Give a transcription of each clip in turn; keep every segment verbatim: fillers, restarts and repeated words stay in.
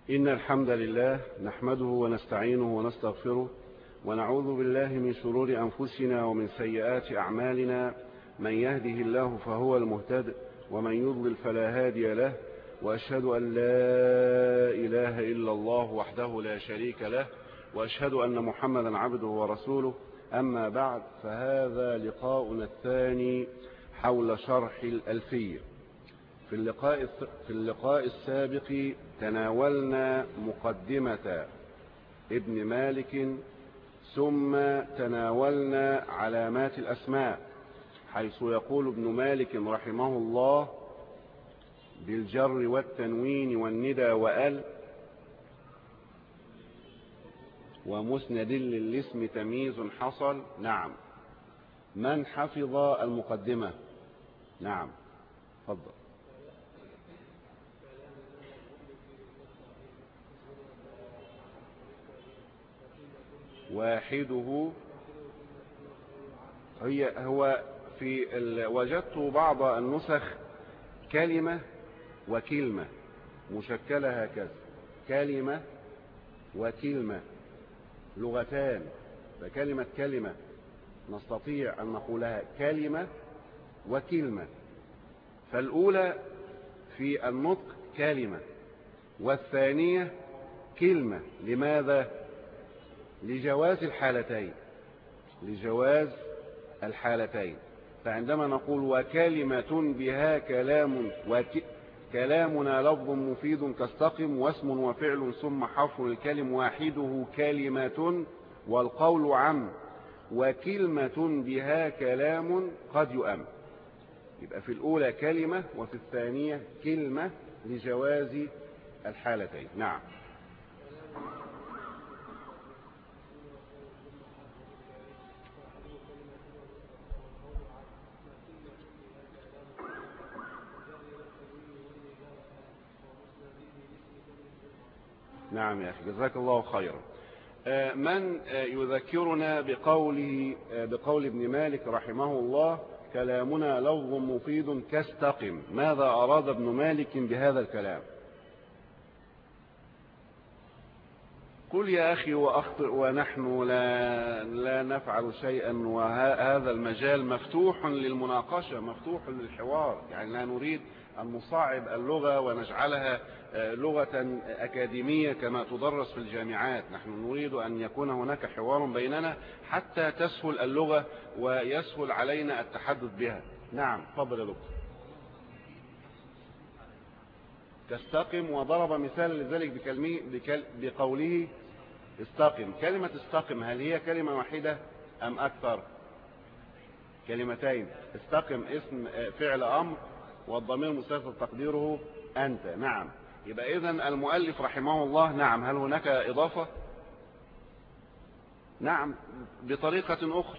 إن الحمد لله نحمده ونستعينه ونستغفره ونعوذ بالله من شرور أنفسنا ومن سيئات أعمالنا. من يهده الله فهو المهتد ومن يضلل فلا هادي له، وأشهد أن لا إله إلا الله وحده لا شريك له، وأشهد أن محمدا عبده ورسوله. أما بعد، فهذا لقاؤنا الثاني حول شرح الألفية. في اللقاء في اللقاء السابق تناولنا مقدمة ابن مالك، ثم تناولنا علامات الأسماء، حيث يقول ابن مالك رحمه الله: بالجر والتنوين والندى وأل ومسند للاسم تمييز حصل. نعم. من حفظ المقدمة؟ نعم، تفضل. واحده هي هو في وجدت بعض النسخ كلمة وكلمة مشكلة هكذا، كلمة وكلمة، لغتان، فكلمة كلمة نستطيع أن نقولها كلمة وكلمة، فالأولى في النطق كلمة والثانية كلمة. لماذا؟ لجواز الحالتين، لجواز الحالتين. فعندما نقول وكلمة بها كلام وك... كلامنا لفظ مفيد كاستقم واسم وفعل ثم حرف الكلم واحده كلمة والقول عم وكلمة بها كلام قد يؤم. يبقى في الأولى كلمة وفي الثانية كلمة لجواز الحالتين. نعم. نعم يا أخي، جزاك الله خيرا. من يذكرنا بقوله بقول ابن مالك رحمه الله: كلامنا لفظ مفيد كاستقم؟ ماذا أراد ابن مالك بهذا الكلام؟ قل يا أخي وأخطئ ونحن لا, لا نفعل شيئا، وهذا المجال مفتوح للمناقشة، مفتوح للحوار. يعني لا نريد أن نصعب اللغة ونجعلها لغة أكاديمية كما تدرس في الجامعات. نحن نريد أن يكون هناك حوار بيننا حتى تسهل اللغة ويسهل علينا التحدث بها. نعم، تفضل يا دكتور. تستقم، وضرب مثال لذلك بكل... بقوله استقم. كلمة استقم هل هي كلمة واحدة أم أكثر؟ كلمتين. استقم اسم فعل أمر والضمير مستتر تقديره أنت. نعم. يبقى إذن المؤلف رحمه الله، نعم، هل هناك إضافة؟ نعم، بطريقة أخرى.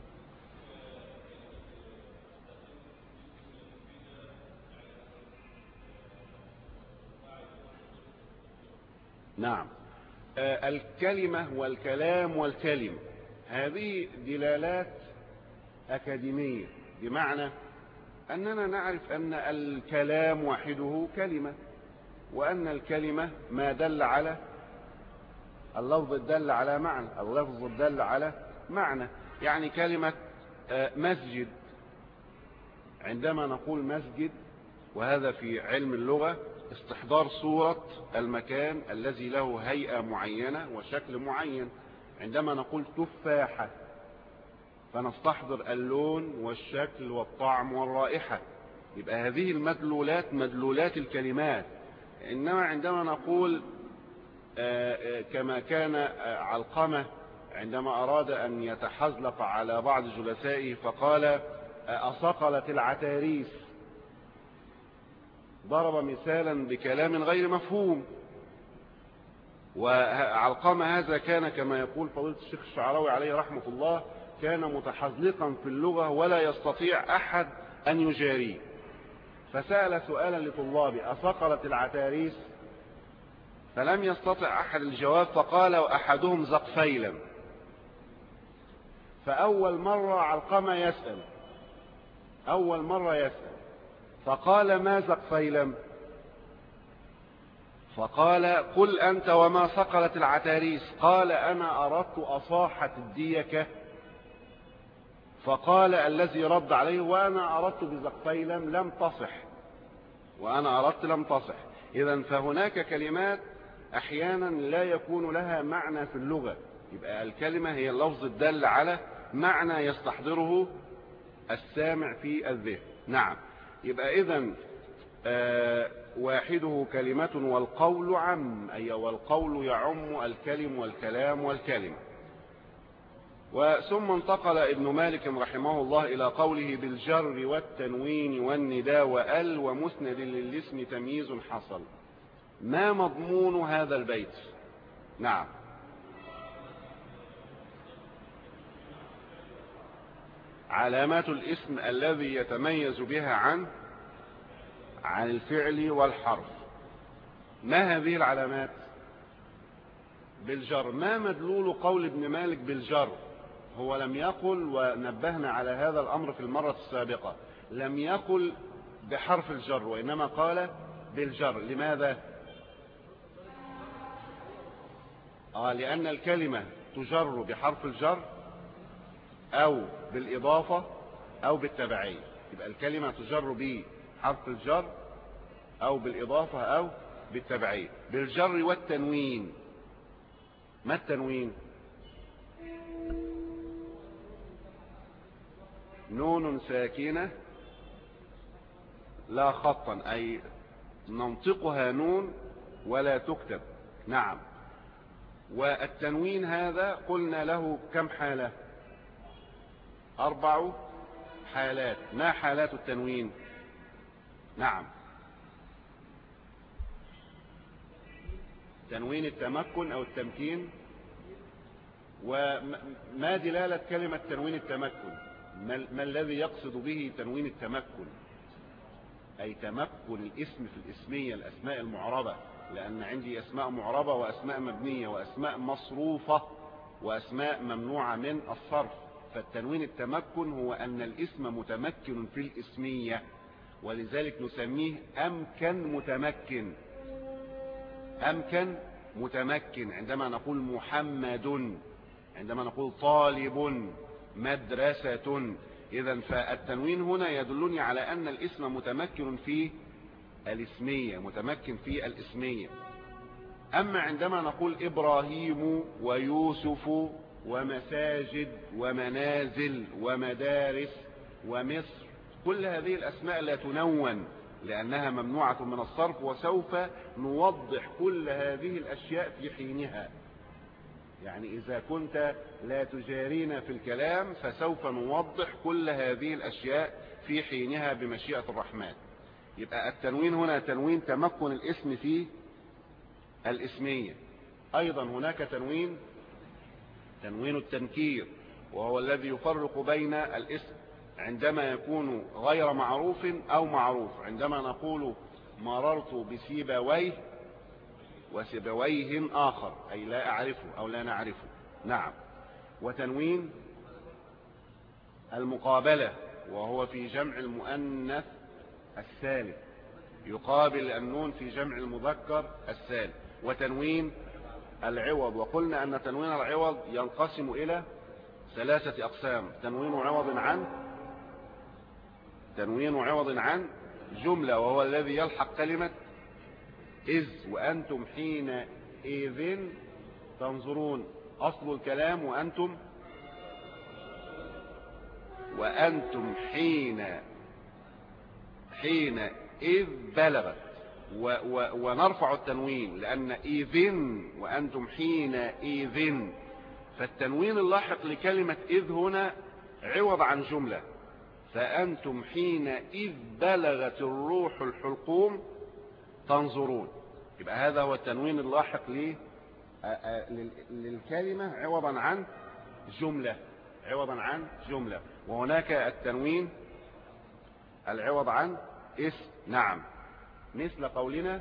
نعم. آه الكلمة والكلام والكلم، هذه دلالات أكاديمية، بمعنى أننا نعرف أن الكلام وحده كلمة، وأن الكلمة ما دل على اللفظ الدل على معنى، اللفظ الدل على معنى. يعني كلمة مسجد، عندما نقول مسجد، وهذا في علم اللغة استحضار صورة المكان الذي له هيئة معينة وشكل معين. عندما نقول تفاحة فنستحضر اللون والشكل والطعم والرائحة. يبقى هذه المدلولات مدلولات الكلمات. إنما عندما نقول كما كان علقمة عندما أراد أن يتحزلق على بعض جلسائه فقال: أصقلت العتاريس، ضرب مثالا بكلام غير مفهوم. وعلقمة هذا كان كما يقول فضيلة الشيخ الشعراوي عليه رحمة الله، كان متحزلقا في اللغة ولا يستطيع أحد أن يجاريه، فسأل سؤالا لطلابه: أصقلت العتاريس؟ فلم يستطع أحد الجواب، فقال أحدهم زقفيلا. فأول مرة علقمة يسأل، أول مرة يسأل، فقال: ما زقفيلم؟ فقال قل أنت وما صقلت العتاريس، قال أنا أردت أصاحة الديكة. فقال الذي رد عليه وأنا أردت بزقفيلم لم تصح، وأنا أردت لم تصح. إذن فهناك كلمات أحيانا لا يكون لها معنى في اللغة، يبقى الكلمة هي اللفظ الدال على معنى يستحضره السامع في الذهن. نعم. يبقى إذن آه واحده كلمة والقول عم، أي والقول يعم الكلم والكلام والكلمة. وثم انتقل ابن مالك رحمه الله إلى قوله بالجر والتنوين والنداء وأل ومسند للاسم تمييز حصل. ما مضمون هذا البيت؟ نعم. علامات الاسم الذي يتميز بها عن عن الفعل والحرف. ما هذه العلامات؟ بالجر. ما مدلول قول ابن مالك بالجر؟ هو لم يقل، ونبهنا على هذا الأمر في المرة السابقة، لم يقل بحرف الجر وإنما قال بالجر. لماذا؟ آه لأن الكلمة تجر بحرف الجر أو بالإضافة أو بالتبعية. يبقى الكلمة تجر بحرف الجر أو بالإضافة أو بالتبعية. بالجر والتنوين. ما التنوين؟ نون ساكنة لا خطا، أي ننطقها نون ولا تكتب. نعم. والتنوين هذا قلنا له كم حالة؟ أربع حالات. ما حالات التنوين؟ نعم. تنوين التمكن أو التمكين. وما دلالة كلمة تنوين التمكن؟ ما الذي يقصد به تنوين التمكن؟ أي تمكن الاسم في الاسمية، الأسماء المعربة، لأن عندي أسماء معربة وأسماء مبنية وأسماء مصروفة وأسماء ممنوعة من الصرف. فالتنوين التمكن هو أن الاسم متمكن في الاسمية، ولذلك نسميه أمكن متمكن. أمكن متمكن عندما نقول محمد، عندما نقول طالب، مدرسة. إذن فالتنوين هنا يدلني على أن الاسم متمكن في الاسمية، متمكن في الاسمية. أما عندما نقول إبراهيم ويوسف ومساجد ومنازل ومدارس ومصر، كل هذه الأسماء لا تنون لأنها ممنوعة من الصرف، وسوف نوضح كل هذه الأشياء في حينها. يعني إذا كنت لا تجارينا في الكلام فسوف نوضح كل هذه الأشياء في حينها بمشيئة الرحمن. يبقى التنوين هنا تنوين تمكن الاسم في الاسمية. أيضا هناك تنوين تنوين التنكير، وهو الذي يفرق بين الاسم عندما يكون غير معروف أو معروف. عندما نقول مررت بسيبويه وسيبويه آخر، أي لا أعرفه أو لا نعرفه. نعم. وتنوين المقابلة، وهو في جمع المؤنث السالم، يقابل النون في جمع المذكر السالم. وتنوين العوض، وقلنا أن تنوين العوض ينقسم إلى ثلاثة أقسام: تنوين عوض عن تنوين عوض عن جملة، وهو الذي يلحق كلمة إذ وأنتم حينئذ تنظرون. أصل الكلام وأنتم وأنتم حين حين إذ بلغت، و و ونرفع التنوين لأن إذن وأنتم حينئذ. فالتنوين اللاحق لكلمة إذ هنا عوض عن جملة، فأنتم حينئذ بلغت الروح الحلقوم تنظرون. يبقى هذا هو التنوين اللاحق للكلمة عوضا عن جملة عوضا عن جملة. وهناك التنوين العوض عن اسم. نعم. مثل قولنا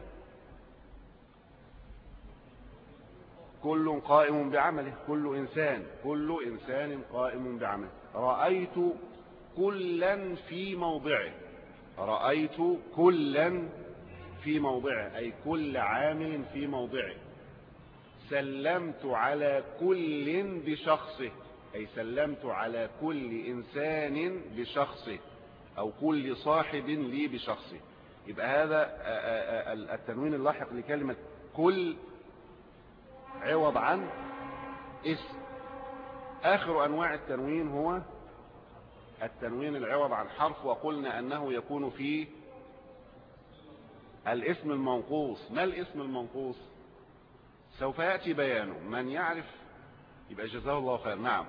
كل قائم بعمله، كل إنسان كل إنسان قائم بعمله. رأيت كلا في موضعه، رأيت كلا في موضعه أي كل عامل في موضعه. سلمت على كل بشخصه أي سلمت على كل إنسان بشخصه أو كل صاحب لي بشخصه. يبقى هذا التنوين اللاحق لكلمة كل عوض عن اسم. آخر أنواع التنوين هو التنوين العوض عن حرف، وقلنا أنه يكون في الاسم المنقوص. ما الاسم المنقوص؟ سوف يأتي بيانه، من يعرف يبقى جزاه الله خير. نعم،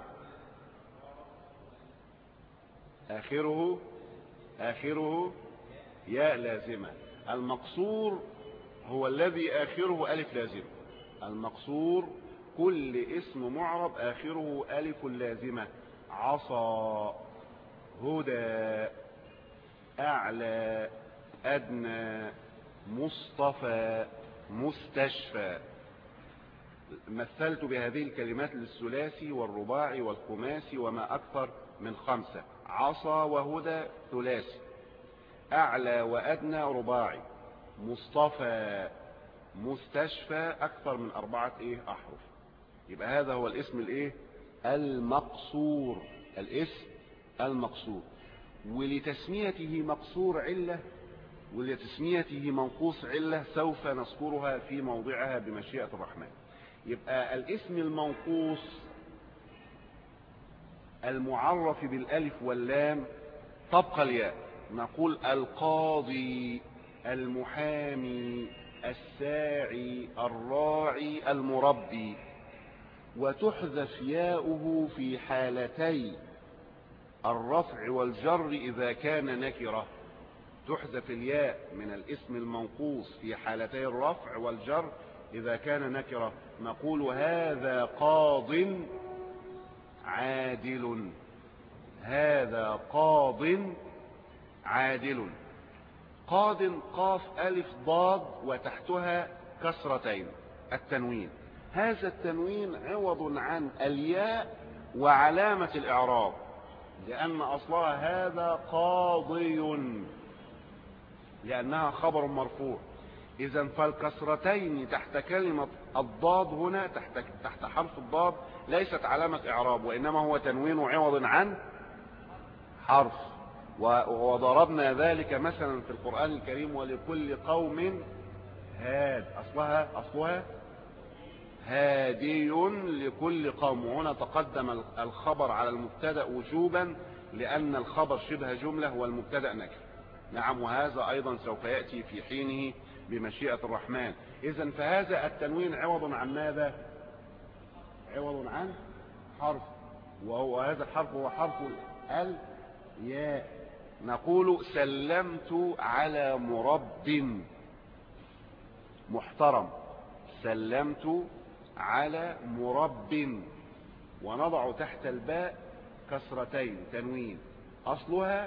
آخره آخره ياء لازمة. المقصور هو الذي آخره ألف لازمة. المقصور كل اسم معرب آخره ألف لازمة. عصا، هدى، أعلى، أدنى، مصطفى، مستشفى. مثلت بهذه الكلمات للثلاثي والرباعي والخماسي وما أكثر من خمسة. عصا وهدى ثلاثي، أعلى وأدنى رباعي، مصطفى، مستشفى أكثر من أربعة إيه أحرف. يبقى هذا هو الاسم الإيه المقصور، الاسم المقصور. ولتسميته مقصور علة ولتسميته منقوص علة سوف نذكرها في موضعها بمشيئة الرحمن. يبقى الاسم المنقوص المعرف بالالف واللام تبقى الياء. نقول القاضي، المحامي، الساعي، الراعي، المربي. وتحذف ياؤه في حالتي الرفع والجر إذا كان نكرة. تحذف الياء من الاسم المنقوص في حالتي الرفع والجر إذا كان نكرة. نقول هذا قاض عادل، هذا قاض عادل. قاض قاف ألف ضاد وتحتها كسرتين، التنوين. هذا التنوين عوض عن الياء وعلامة الإعراب، لأن أصلها هذا قاضي، لأنها خبر مرفوع. إذن فالكسرتين تحت كلمة الضاد هنا، تحت, تحت حرف الضاد، ليست علامة إعراب، وإنما هو تنوين عوض عن حرف. وضربنا ذلك مثلا في القرآن الكريم: ولكل قوم هاد. أصلها أصلها هادي لكل قوم. وهنا تقدم الخبر على المبتدأ وجوبا، لأن الخبر شبه جملة والمبتدأ نكر. نعم، وهذا أيضا سوف يأتي في حينه بمشيئة الرحمن. إذن فهذا التنوين عوض عن ماذا؟ عوض عن حرف، وهو هذا الحرف هو حرف الياء. نقول سلمت على مرب محترم، سلمت على مرب، ونضع تحت الباء كسرتين تنوين. أصلها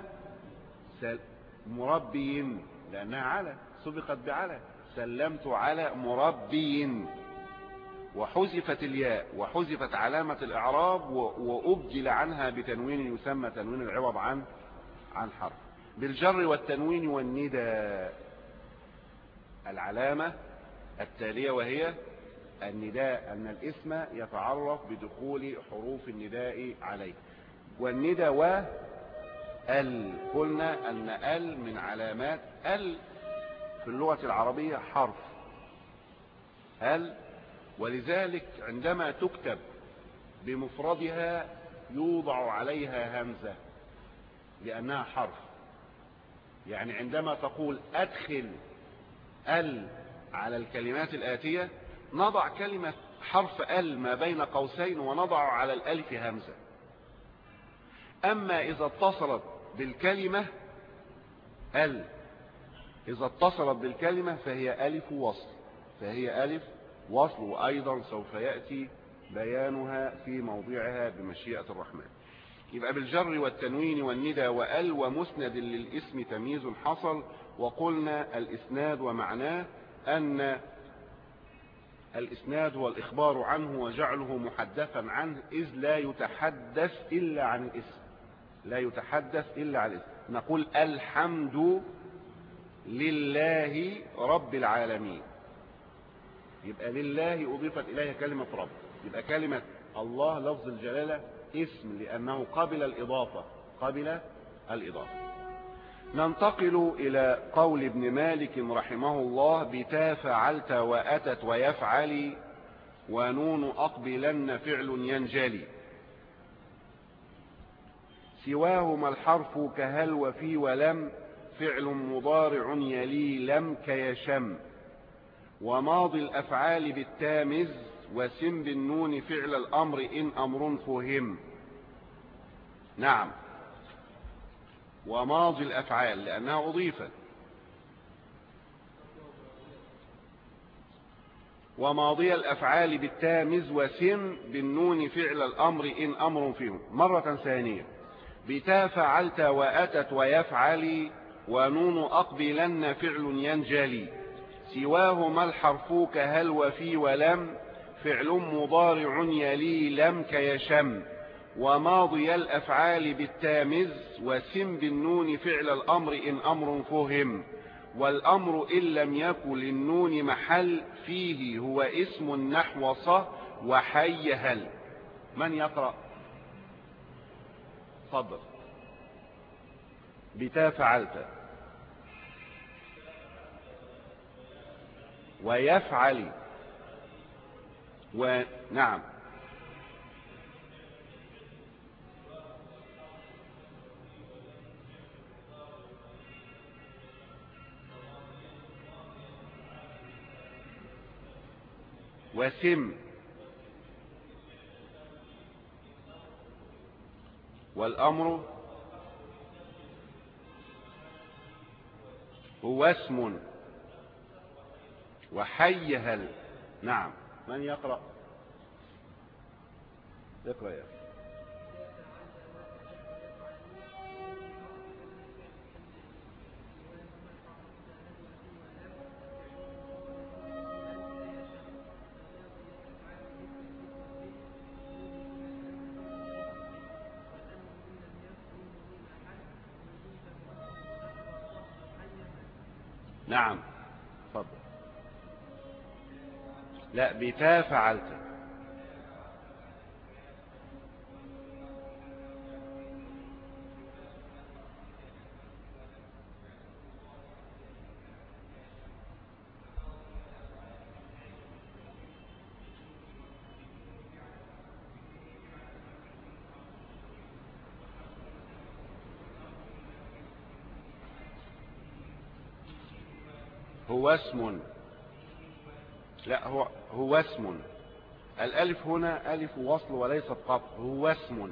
مربي لأنها على، سبقت بعلى. سلمت على مربي، وحذفت الياء وحذفت علامة الإعراب وأبدل عنها بتنوين يسمى تنوين العوض عن عن حرف. بالجر والتنوين والندى العلامة التالية، وهي النداء، أن الاسم يتعرف بدخول حروف النداء عليه. والندى و ال، قلنا أن ال من علامات ال في اللغة العربية حرف ال، ولذلك عندما تكتب بمفردها يوضع عليها همزة لأنها حرف. يعني عندما تقول أدخل ال على الكلمات الآتية، نضع كلمة حرف ال ما بين قوسين ونضع على الألف همزة. أما إذا اتصلت بالكلمة ال إذا اتصلت بالكلمة فهي ألف وصل، فهي ألف وصل، وأيضا سوف يأتي بيانها في موضعها بمشيئة الرحمن. يبقى بالجر والتنوين والندى وأل ومسند للاسم تمييز حصل. وقلنا الإسناد ومعناه أن الإسناد هو الإخبار عنه وجعله محدثا عنه، إذ لا يتحدث إلا عن الاسم، لا يتحدث إلا عن الاسم. نقول الحمد لله رب العالمين. يبقى لله أضيفت إليها كلمة رب، يبقى كلمة الله لفظ الجلالة اسم لأنه قبل الإضافة، قبل الإضافة. ننتقل إلى قول ابن مالك رحمه الله: بتا فعلت وأتت ويفعل ونون أقبلن فعل ينجلي، سواهما الحرف كهل وفي ولم، فعل مضارع يلي لم كيشم، وماضي الأفعال بالتامز وسم بالنون فعل الأمر إن أمر فهم. نعم، وماضي الأفعال لأنها أضيفت، وماضي الأفعال بالتامز وسم بالنون فعل الأمر إن أمر فهم. مرة ثانية: بتا فعلت وأتت ويفعل ونون أقبلن فعل ينجلي، سواهما الحرف كهل وفي ولم، فعل مضارع يلي لم كيشم، وماضي الأفعال بالتامز وسم بالنون فعل الأمر إن أمر فهم. والأمر إن لم يكن للنون محل فيه هو اسم نحو صه وحي هل. من يقرأ؟ تفضل. بتا فعلت ويفعل ونعم وسم، والأمر هو اسم وحي هل. نعم، من يقرأ؟ اقرأ يا أخي. نعم، تفضل. لا، بتا فعلت. هو اسم، لا هو هو اسم. الألف هنا ألف وصل وليست قطع، هو اسم.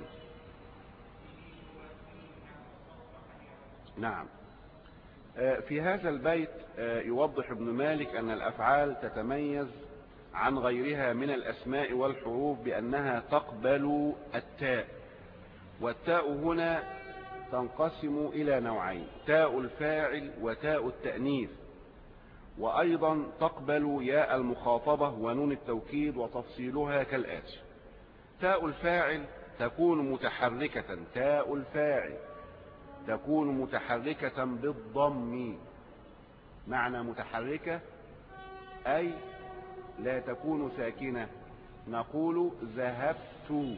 نعم. في هذا البيت يوضح ابن مالك أن الأفعال تتميز عن غيرها من الأسماء والحروف بأنها تقبل التاء، والتاء هنا تنقسم إلى نوعين: تاء الفاعل وتاء التأنيث، وأيضا تقبل ياء المخاطبة ونون التوكيد، وتفصيلها كالآتي: تاء الفاعل تكون متحركة، تاء الفاعل تكون متحركة بالضم. معنى متحركة أي لا تكون ساكنة. نقول ذهبت،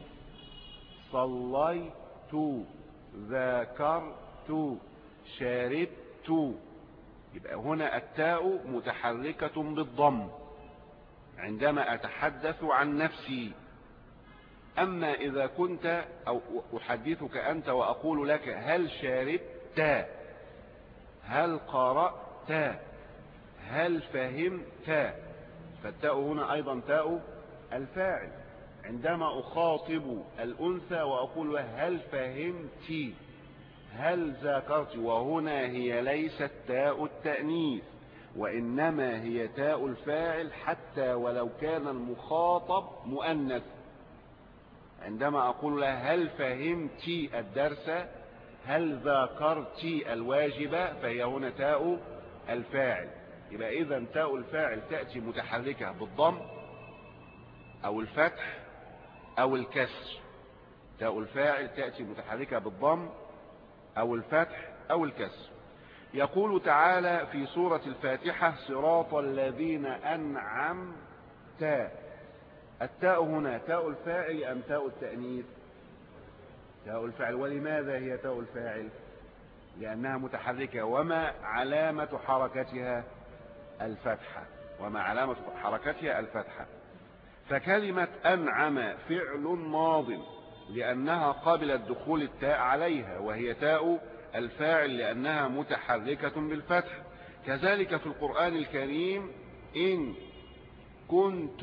صليت، ذاكرت، شربت. يبقى هنا التاء متحركة بالضم عندما أتحدث عن نفسي. أما إذا كنت أو أحدثك أنت وأقول لك هل شربت، هل قرأت، هل فهمت، فالتاء هنا أيضا تاء الفاعل. عندما أخاطب الأنثى وأقول هل فهمت، هل ذاكرت، وهنا هي ليست تاء التأنيث وإنما هي تاء الفاعل حتى ولو كان المخاطب مؤنث. عندما أقول لها هل فهمت الدرس، هل ذاكرت الواجب، فهي هنا تاء الفاعل. يبقى إذن تاء الفاعل تأتي متحركة بالضم أو الفتح أو الكسر. تاء الفاعل تأتي متحركة بالضم أو الفتح أو الكسر. يقول تعالى في سورة الفاتحة صراط الذين أنعمت. التاء هنا تاء الفاعل أم تاء التأنيث؟ تاء الفاعل. ولماذا هي تاء الفاعل؟ لأنها متحركة. وما علامة حركتها؟ الفتحة. وما علامة حركتها؟ الفتحة. فكلمة أنعم فعل ماض لأنها قبلت دخول التاء عليها، وهي تاء الفاعل لأنها متحركة بالفتح. كذلك في القرآن الكريم إن كنت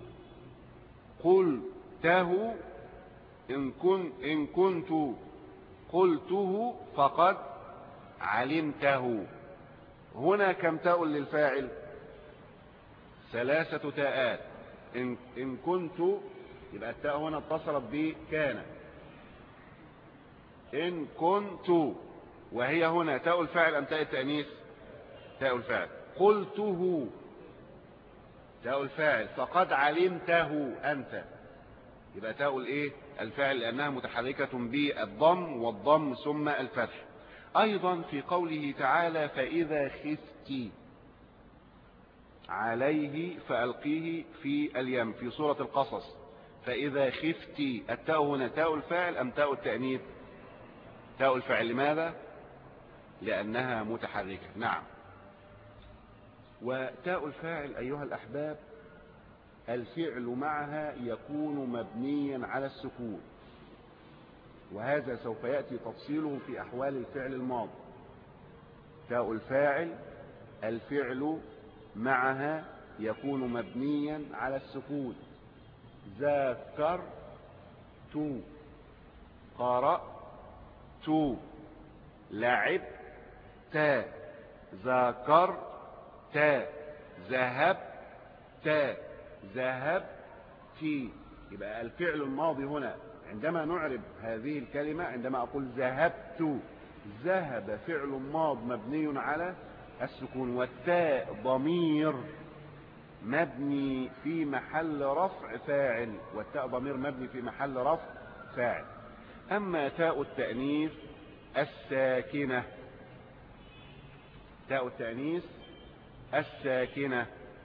قلته إن, كن إن كنت قلته فقد علمته. هنا كم تاء للفاعل؟ ثلاثة تاءات. إن, إن كنت يبقى التاء هنا اتصلت بكان. إن كنت وهي هنا تاء الفاعل أم تاء التأنيث؟ تاء الفاعل. قلته تاء الفاعل. فقد علمته أنت يبقى تاء الايه؟ الفاعل لأنها متحركة بالضم والضم ثم الفتح. أيضا في قوله تعالى فإذا خفت عليه فألقيه في اليم في سورة القصص. فإذا خفت التاء هنا تاء الفاعل أم تاء التأنيث؟ تاء الفاعل. لماذا؟ لأنها متحركة. نعم. وتاء الفاعل أيها الأحباب الفعل معها يكون مبنيا على السكون، وهذا سوف يأتي تفصيله في أحوال الفعل الماضي. تاء الفاعل الفعل معها يكون مبنيا على السكون. ذاكرت قرأت لعبت ذاكرت ذهبت ذهبت. يبقى الفعل الماضي هنا عندما نعرب هذه الكلمة، عندما أقول ذهبت، ذهب فعل ماض مبني على السكون، والتاء ضمير مبني في محل رفع فاعل، والتاء ضمير مبني في محل رفع فاعل. أما تاء التأنيث الساكنة، تاء التأنيث الساكنة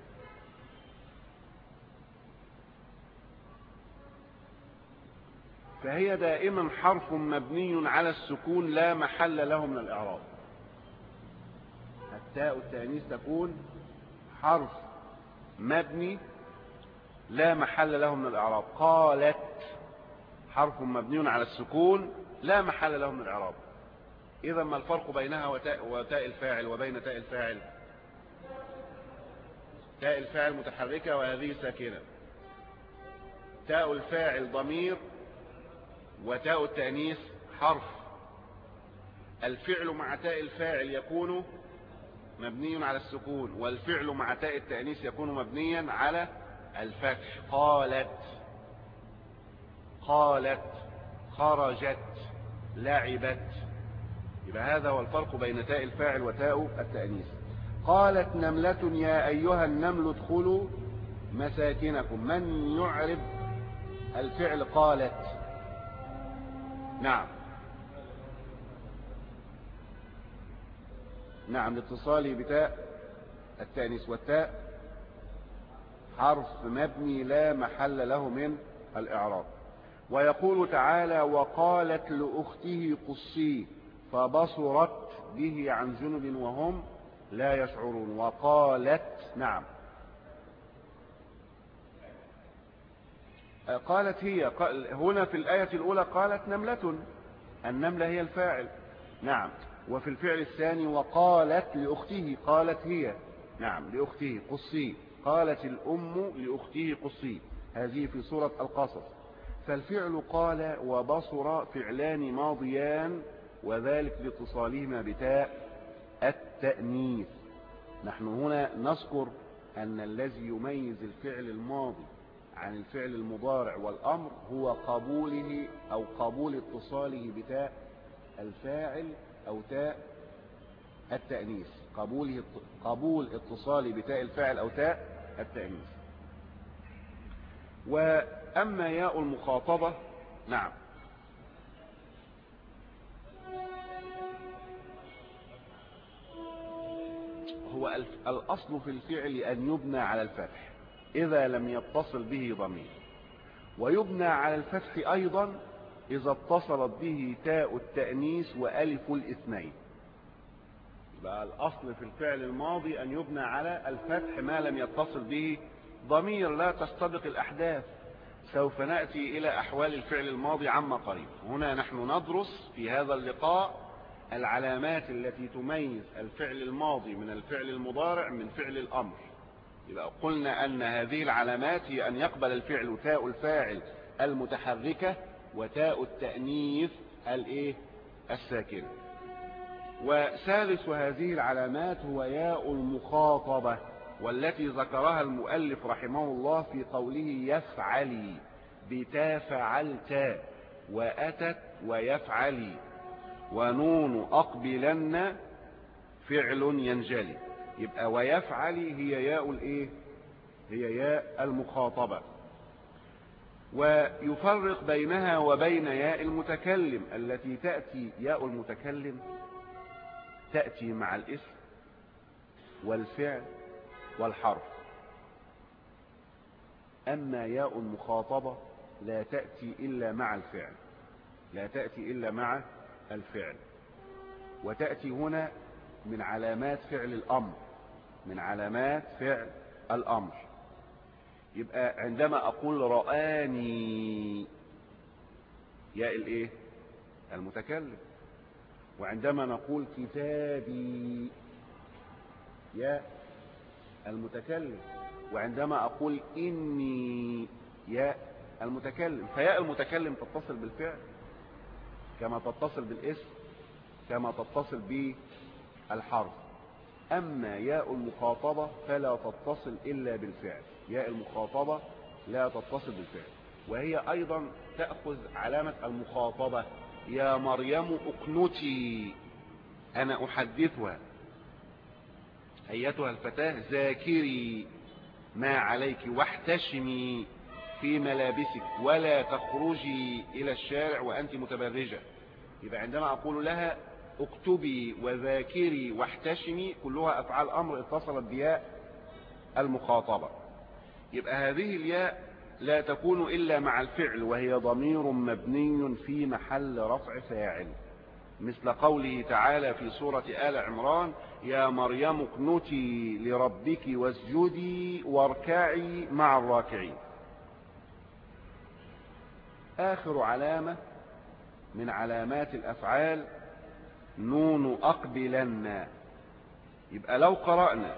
فهي دائما حرف مبني على السكون لا محل له من الإعراب. التاء التأنيث تكون حرف مبني لا محل له من الإعراب. قالت حرف مبني على السكون لا محل له من الإعراب. إذا ما الفرق بينها وتاء, وتاء الفاعل وبين تاء الفاعل؟ تاء الفاعل متحركة وهذه ساكنة. تاء الفاعل ضمير وتاء التأنيث حرف. الفعل مع تاء الفاعل يكون مبني على السكون، والفعل مع تاء التأنيث يكون مبنيا على الفتح. قالت قالت خرجت لعبت. يبقى هذا هو الفرق بين تاء الفاعل وتاء التأنيث. قالت نملة يا أيها النمل ادخلوا مساكنكم. من يعرب الفعل قالت؟ نعم نعم لاتصاله بتاء التأنيث، والتاء حرف مبني لا محل له من الإعراب. ويقول تعالى وقالت لأخته قصيه فبصرت به عن جنب وهم لا يشعرون. وقالت نعم قالت هي هنا في الآية الأولى قالت نملة، النملة هي الفاعل. نعم. وفي الفعل الثاني وقالت لأخته، قالت هي نعم لأخته قصي، قالت الأم لأخته قصي. هذه في سورة القصص. فالفعل قال وبصر فعلان ماضيان، وذلك لاتصالهما بتاء التأنيث. نحن هنا نذكر أن الذي يميز الفعل الماضي عن الفعل المضارع والأمر هو قبوله أو قبول اتصاله بتاء الفاعل أو تاء التأنيث. قبوله قبول اتصاله بتاء الفاعل أو تاء التأنيث. وأما ياء المخاطبة نعم هو الأصل في الفعل أن يبنى على الفتح إذا لم يتصل به ضمير، ويبنى على الفتح أيضا إذا اتصلت به تاء التأنيث وألف الاثنين. يبقى الأصل في الفعل الماضي أن يبنى على الفتح ما لم يتصل به ضمير، لا تستبق الأحداث. سوف نأتي إلى أحوال الفعل الماضي عما قريب. هنا نحن ندرس في هذا اللقاء العلامات التي تميز الفعل الماضي من الفعل المضارع من فعل الأمر. يبقى قلنا أن هذه العلامات هي أن يقبل الفعل تاء الفاعل المتحركة وتاء التأنيث الايه الساكنة. وثالث هذه العلامات هو ياء المخاطبة، والتي ذكرها المؤلف رحمه الله في قوله يفعلي بتا فعلت وأتت ويفعلي ونون أقبلن فعل ينجلي. يبقى ويفعلي هي ياء الايه هي ياء المخاطبة. ويفرق بينها وبين ياء المتكلم التي تأتي. ياء المتكلم تأتي مع الاسم والفعل والحرف، أما ياء المخاطبة لا تأتي إلا مع الفعل لا تأتي إلا مع الفعل وتأتي هنا من علامات فعل الأمر من علامات فعل الأمر. يبقى عندما أقول رآني ياء الايه المتكلم، وعندما نقول كتابي ياء المتكلم، وعندما أقول إني ياء المتكلم. فياء المتكلم تتصل بالفعل كما تتصل بالاسم كما تتصل بالحرف. أما ياء المخاطبة فلا تتصل إلا بالفعل. ياء المخاطبة لا تتصل بالفعل، وهي أيضا تأخذ علامة المخاطبة. يا مريم اقنتي أنا أحدثها، أيتها الفتاة ذاكري ما عليك واحتشمي في ملابسك ولا تخرجي إلى الشارع وأنت متبرجة. يبقى عندما أقول لها اكتبي وذاكري واحتشمي كلها أفعال أمر اتصلت بياء المخاطبة. يبقى هذه الياء لا تكون إلا مع الفعل، وهي ضمير مبني في محل رفع فاعل، مثل قوله تعالى في سورة آل عمران يا مريم اقنتي لربك واسجدي واركعي مع الراكعين. آخر علامة من علامات الأفعال نون أقبلن. يبقى لو قرأنا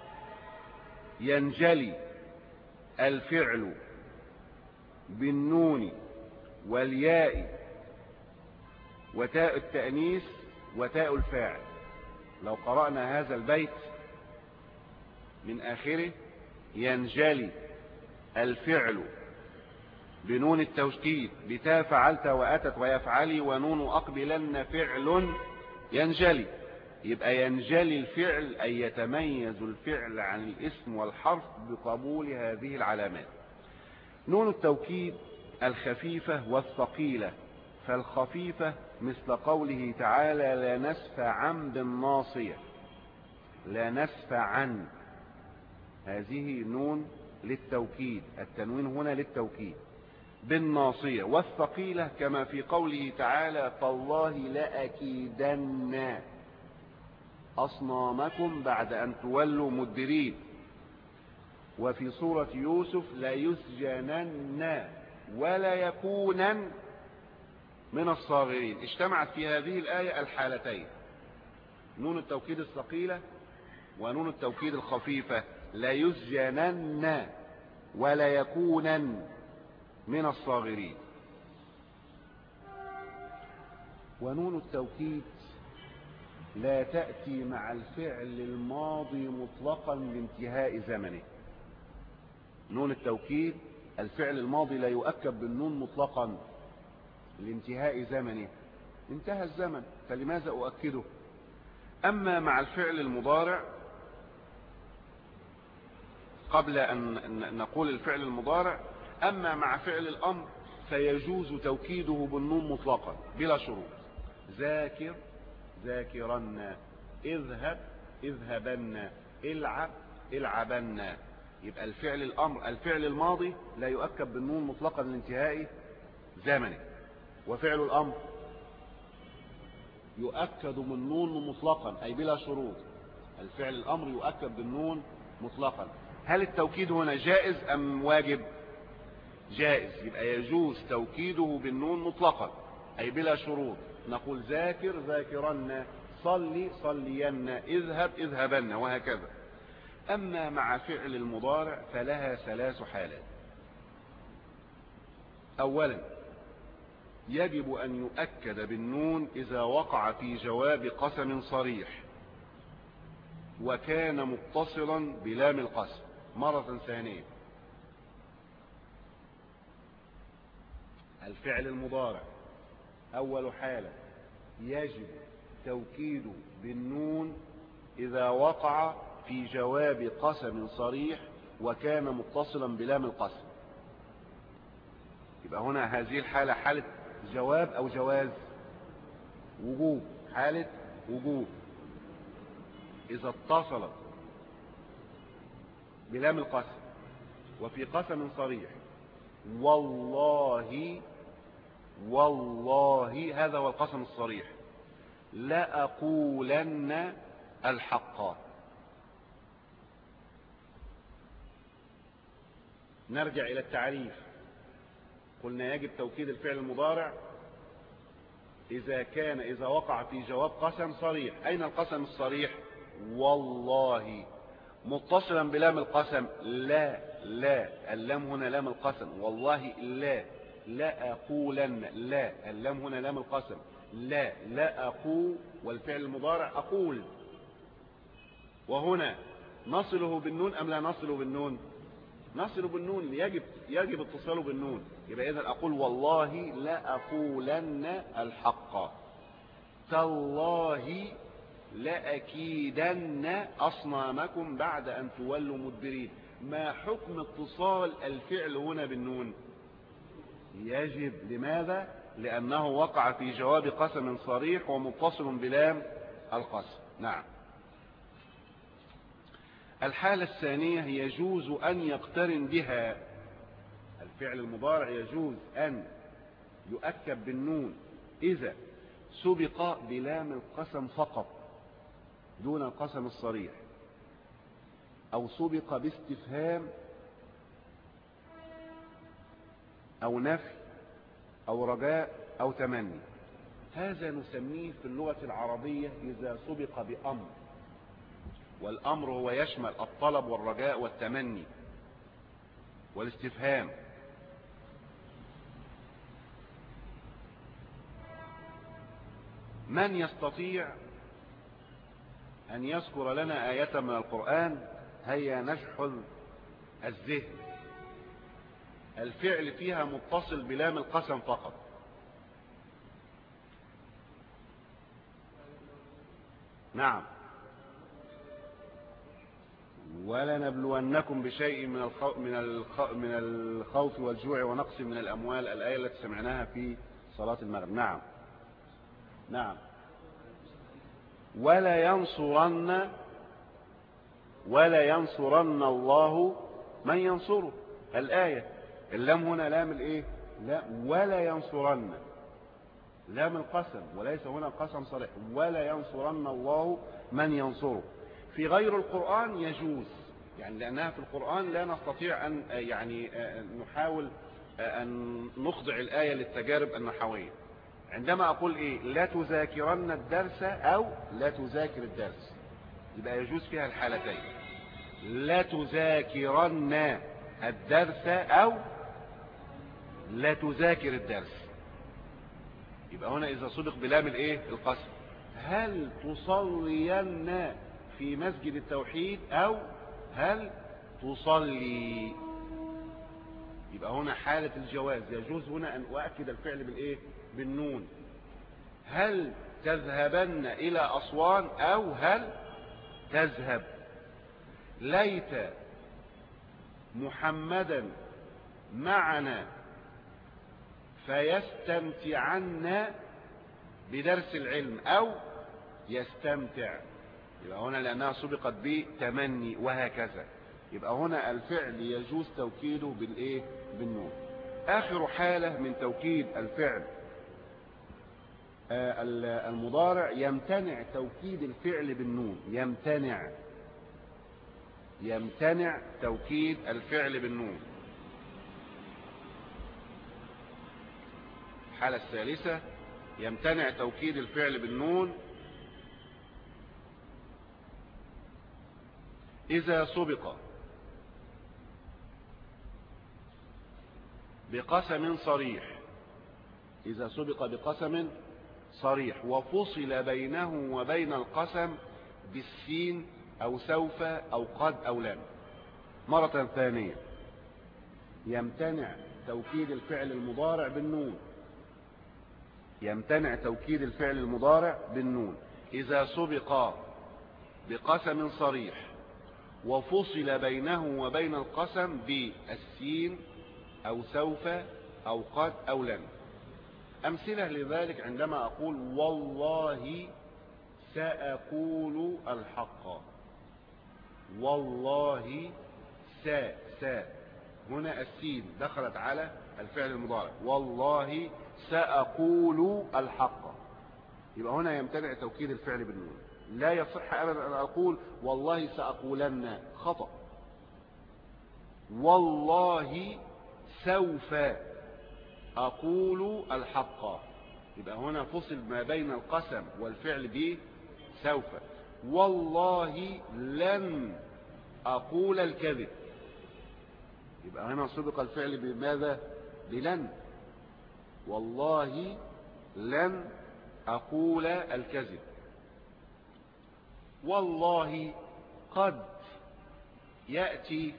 ينجلي الفعل بالنون والياء وتاء التأنيث وتاء الفاعل، لو قرأنا هذا البيت من آخره ينجلي الفعل بنون التوكيد بتا فعلت وأتت ويفعلي ونون أقبلن فعل ينجلي. يبقى ينجلي الفعل أي يتميز الفعل عن الاسم والحرف بقبول هذه العلامات. نون التوكيد الخفيفة والثقيلة، فالخفيفة مثل قوله تعالى لا نسف عن بالناصية، لا نسف عن، هذه نون للتوكيد، التنوين هنا للتوكيد بالناصية. والثقيلة كما في قوله تعالى تالله لأكيدن أصنامكم بعد أن تولوا مدبرين. وفي سورة يوسف لا يسجنن ولا يكونن من الصاغرين. اجتمعت في هذه الآية الحالتين، نون التوكيد الثقيلة ونون التوكيد الخفيفة، لا يسجنن ولا يكونن من الصاغرين. ونون التوكيد لا تأتي مع الفعل الماضي مطلقا لانتهاء زمنه. نون التوكيد الفعل الماضي لا يؤكد بالنون مطلقا لانتهاء زمنه، انتهى الزمن فلماذا أؤكده. أما مع الفعل المضارع قبل أن نقول الفعل المضارع، أما مع فعل الأمر فيجوز توكيده بالنون مطلقا بلا شروط. ذاكر ذاكرن، اذهب اذهبن، العب العبن. يبقى الفعل الأمر الفعل الماضي لا يؤكد بالنون مطلقا لانتهاء زمنه، وفعل الأمر يؤكد بالنون مطلقا أي بلا شروط. الفعل الأمر يؤكد بالنون مطلقا. هل التوكيد هنا جائز أم واجب؟ جائز. يبقى يجوز توكيده بالنون مطلقا أي بلا شروط. نقول ذاكر ذاكرن، صلي صلين، اذهب اذهبن، وهكذا. أما مع فعل المضارع فلها ثلاث حالات. أولا يجب أن يؤكد بالنون إذا وقع في جواب قسم صريح وكان متصلا بلام القسم. مرة ثانية، الفعل المضارع أول حالة يجب توكيده بالنون إذا وقع في جواب قسم صريح وكان متصلا بلام القسم. يبقى هنا هذه الحالة حالة جواب أو جواز؟ وجوب، حالة وجوب. إذا اتصلت بلام القسم وفي قسم صريح، والله والله هذا هو القسم الصريح، لأقولن الحق. نرجع إلى التعريف. قلنا يجب توكيد الفعل المضارع إذا كان إذا وقع في جواب قسم صريح. أين القسم الصريح؟ والله. متصلا بلام القسم؟ لا لا، اللام هنا لام القسم. والله لا لا أقولن، لا، اللام هنا لام القسم. لا لا أقول، والفعل المضارع أقول. وهنا نصله بالنون أم لا نصله بالنون؟ نصله بالنون، يجب يجب اتصاله بالنون. يبقى إذا أقول والله لا أقولن الحق، تالله لأكيدن أصنامكم بعد أن تولوا مدبرين. ما حكم اتصال الفعل هنا بالنون؟ يجب. لماذا؟ لأنه وقع في جواب قسم صريح ومتصل بلام القسم. نعم. الحالة الثانية يجوز أن يقترن بها الفعل المضارع، يجوز أن يؤكد بالنون إذا سبق بلام القسم فقط دون القسم الصريح، أو سبق باستفهام أو نفي أو رجاء أو تمني. هذا نسميه في اللغة العربية إذا سبق بأمر، والأمر هو يشمل الطلب والرجاء والتمني والاستفهام. من يستطيع أن يذكر لنا آية من القرآن؟ هيا نشحذ الذهن. الفعل فيها متصل بلام القسم فقط. نعم. ولنبلونكم بشيء من الخوف من الخوف من الخوف والجوع ونقص من الأموال، الآية التي سمعناها في صلاة المغرب. نعم نعم. ولا ينصرن ولا ينصرن الله من ينصره، الآية. اللام هنا لام الايه؟ لا، ولا ينصرن، لام القسم، وليس هنا قسم صريح. ولا ينصرن الله من ينصره. في غير القرآن يجوز، يعني لأنها في القرآن لا نستطيع أن يعني نحاول أن نخضع الآية للتجارب النحوية. عندما أقول إيه؟ لا تذاكرن الدرس أو لا تذاكر الدرس، يبقى يجوز فيها الحالتين. لا تذاكرن الدرس أو لا تذاكر الدرس. يبقى هنا إذا صدق بلام الإيه؟ القسم. هل تصلين في مسجد التوحيد أو هل تصلي؟ يبقى هنا حالة الجواز، يجوز هنا أن أؤكد الفعل بالإيه؟ بالنون. هل تذهبن إلى أسوان أو هل تذهب؟ ليت محمدا معنا فيستمتعن بدرس العلم أو يستمتع. يبقى هنا لأنها سبقت بتمني وهكذا. يبقى هنا الفعل يجوز توكيده بالإيه؟ بالنون. آخر حالة من توكيد الفعل المضارع يمتنع توكيد الفعل بالنون. يمتنع يمتنع توكيد الفعل بالنون. الحالة الثالثة يمتنع توكيد الفعل بالنون إذا سبق بقسم صريح. إذا سبق بقسم صريح وفصل بينه وبين القسم بالسين أو سوف أو قد أو لن. مرة ثانية، يمتنع توكيد الفعل المضارع بالنون. يمتنع توكيد الفعل المضارع بالنون إذا سبق بقسم صريح وفصل بينه وبين القسم بالسين أو سوف أو قد أو لن. أمثلة لذلك عندما أقول والله سأقول الحق. والله سا سا هنا السين دخلت على الفعل المضارع. والله سأقول الحق. يبقى هنا يمتنع توكيد الفعل بالنون. لا يصح أبدا أن أقول والله سأقولن، خطأ. والله سوف أقول الحق. يبقى هنا فصل ما بين القسم والفعل به سوف. والله لن أقول الكذب. يبقى هنا سبق الفعل بماذا؟ بلن. والله لن أقول الكذب. والله قد يأتي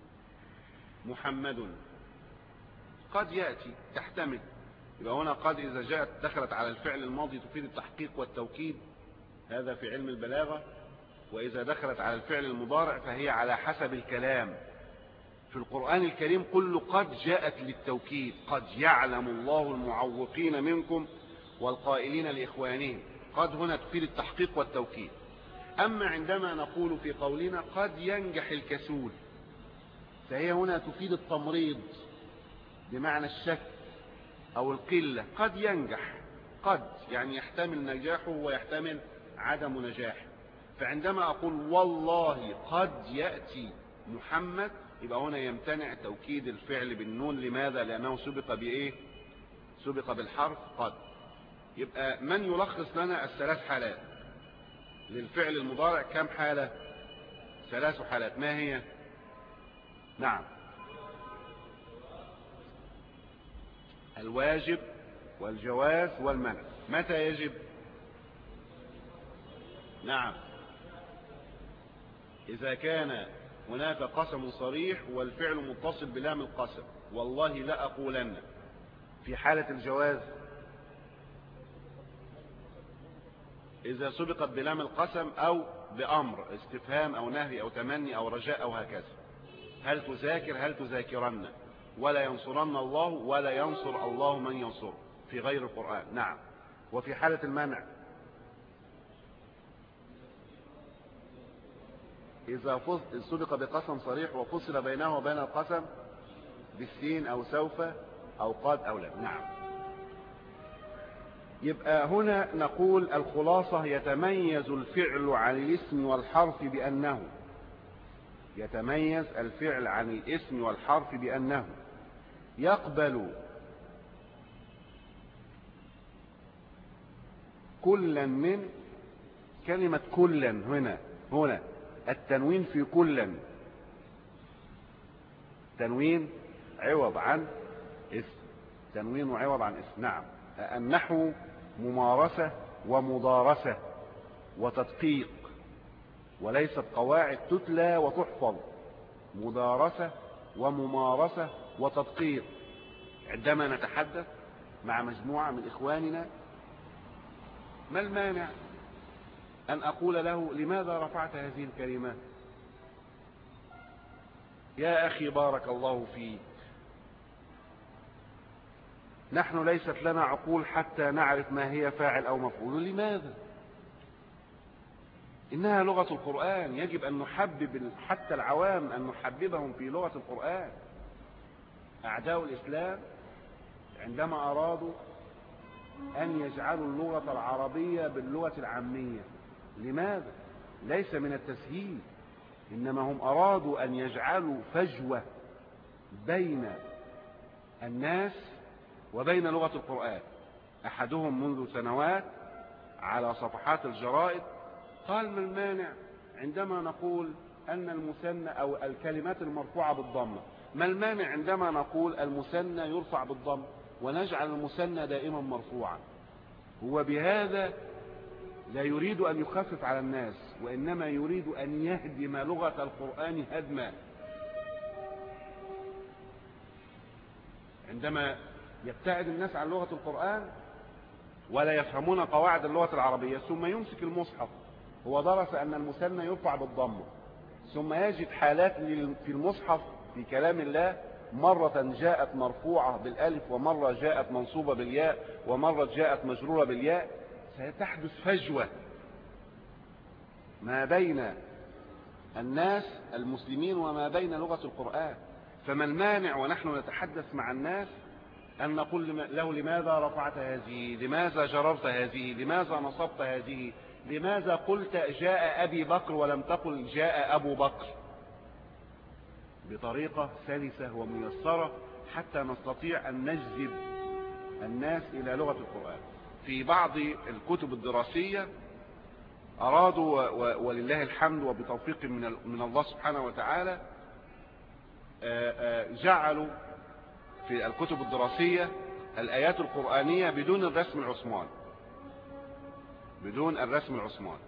محمد. قد يأتي تحتمل. يبقى هنا قد إذا جاءت دخلت على الفعل الماضي تفيد التحقيق والتوكيد، هذا في علم البلاغة. وإذا دخلت على الفعل المضارع فهي على حسب الكلام. في القرآن الكريم كل قد جاءت للتوكيد. قد يعلم الله المعوقين منكم والقائلين لإخوانهم. قد هنا تفيد التحقيق والتوكيد. أما عندما نقول في قولنا قد ينجح الكسول فهي هنا تفيد التمريض بمعنى الشك أو القلة. قد ينجح، قد يعني يحتمل نجاحه ويحتمل عدم نجاحه. فعندما أقول والله قد يأتي محمد يبقى هنا يمتنع توكيد الفعل بالنون. لماذا؟ لأنه سبق بإيه؟ سبق بالحرف قد. يبقى من يلخص لنا الثلاث حالات للفعل المضارع؟ كم حالة؟ ثلاث حالات. ما هي؟ نعم، الواجب والجواز والمنع. متى يجب؟ نعم، إذا كان هناك قسم صريح والفعل متصل بلام القسم. والله لا أقولن. في حالة الجواز إذا سبقت بلام القسم أو بأمر استفهام أو نهي أو تمني أو رجاء أو هكذا. هل تذاكر؟ هل تذاكرن؟ ولا ينصرن الله ولا ينصر الله من ينصر في غير القرآن. نعم. وفي حالة المنع إذا سبق بقسم صريح وفصل بينه وبين القسم بالسين أو سوف أو قد أو لا. نعم. يبقى هنا نقول الخلاصة: يتميز الفعل عن الاسم والحرف بأنه يتميز الفعل عن الاسم والحرف بأنه يقبل كلا من كلمة كلا. هنا هنا التنوين في كلا تنوين عوض عن اسم. تنوين وعوض عن اسم. نعم. النحو ممارسة ومدارسة وتدقيق، وليست قواعد تتلى وتحفظ. مدارسة وممارسة وتدقيق. عندما نتحدث مع مجموعة من إخواننا ما المانع أن أقول له: لماذا رفعت هذه الكلمات؟ يا أخي بارك الله فيك، نحن ليست لنا عقول حتى نعرف ما هي فاعل أو مفعول. لماذا؟ إنها لغة القرآن، يجب أن نحبب حتى العوام، أن نحببهم في لغة القرآن. أعداء الإسلام عندما أرادوا أن يجعلوا اللغة العربية باللغة العامية، لماذا؟ ليس من التسهيل، إنما هم أرادوا أن يجعلوا فجوة بين الناس وبين لغة القرآن. أحدهم منذ سنوات على صفحات الجرائد قال: ما المانع عندما نقول أن المثنى أو الكلمات المرفوعة بالضمة، ما المانع عندما نقول المثنى يرفع بالضم ونجعل المثنى دائما مرفوعا؟ هو بهذا لا يريد أن يخفف على الناس، وإنما يريد أن يهدم لغة القرآن هدما. عندما يبتعد الناس عن لغة القرآن ولا يفهمون قواعد اللغة العربية، ثم يمسك المصحف، هو درس أن المثنى يرفع بالضم، ثم يجد حالات في المصحف في كلام الله مرة جاءت مرفوعة بالألف، ومرة جاءت منصوبة بالياء، ومرة جاءت مجرورة بالياء. ستحدث فجوة ما بين الناس المسلمين وما بين لغة القرآن. فما المانع ونحن نتحدث مع الناس أن نقول له: لماذا رفعت هذه؟ لماذا جررت هذه؟ لماذا نصبت هذه؟ لماذا قلت جاء أبي بكر ولم تقل جاء أبو بكر؟ بطريقة سلسة وميسرة حتى نستطيع أن نجذب الناس إلى لغة القرآن. في بعض الكتب الدراسية أرادوا ولله الحمد وبتوفيق من الله سبحانه وتعالى جعلوا في الكتب الدراسية الآيات القرآنية بدون الرسم العثماني، بدون الرسم العثماني.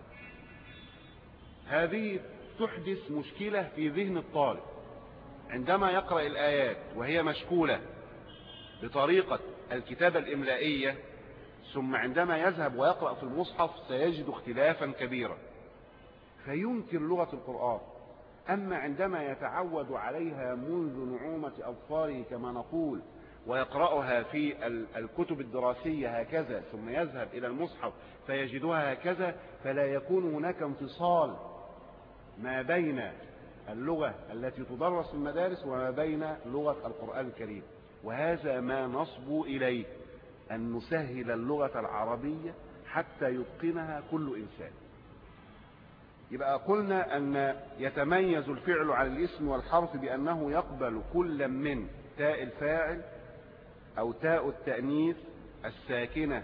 هذه تحدث مشكلة في ذهن الطالب عندما يقرأ الآيات وهي مشكولة بطريقة الكتابة الإملائية، ثم عندما يذهب ويقرأ في المصحف سيجد اختلافا كبيرا فينكر لغة القرآن. أما عندما يتعود عليها منذ نعومة أظفاره كما نقول، ويقرأها في الكتب الدراسية هكذا، ثم يذهب إلى المصحف فيجدها هكذا، فلا يكون هناك انفصال ما بين اللغة التي تدرس في المدارس وما بين لغة القرآن الكريم. وهذا ما نصبو إليه، أن نسهل اللغة العربية حتى يتقنها كل إنسان. يبقى قلنا أن يتميز الفعل عن الاسم والحرف بأنه يقبل كل من تاء الفاعل أو تاء التأنيث الساكنة.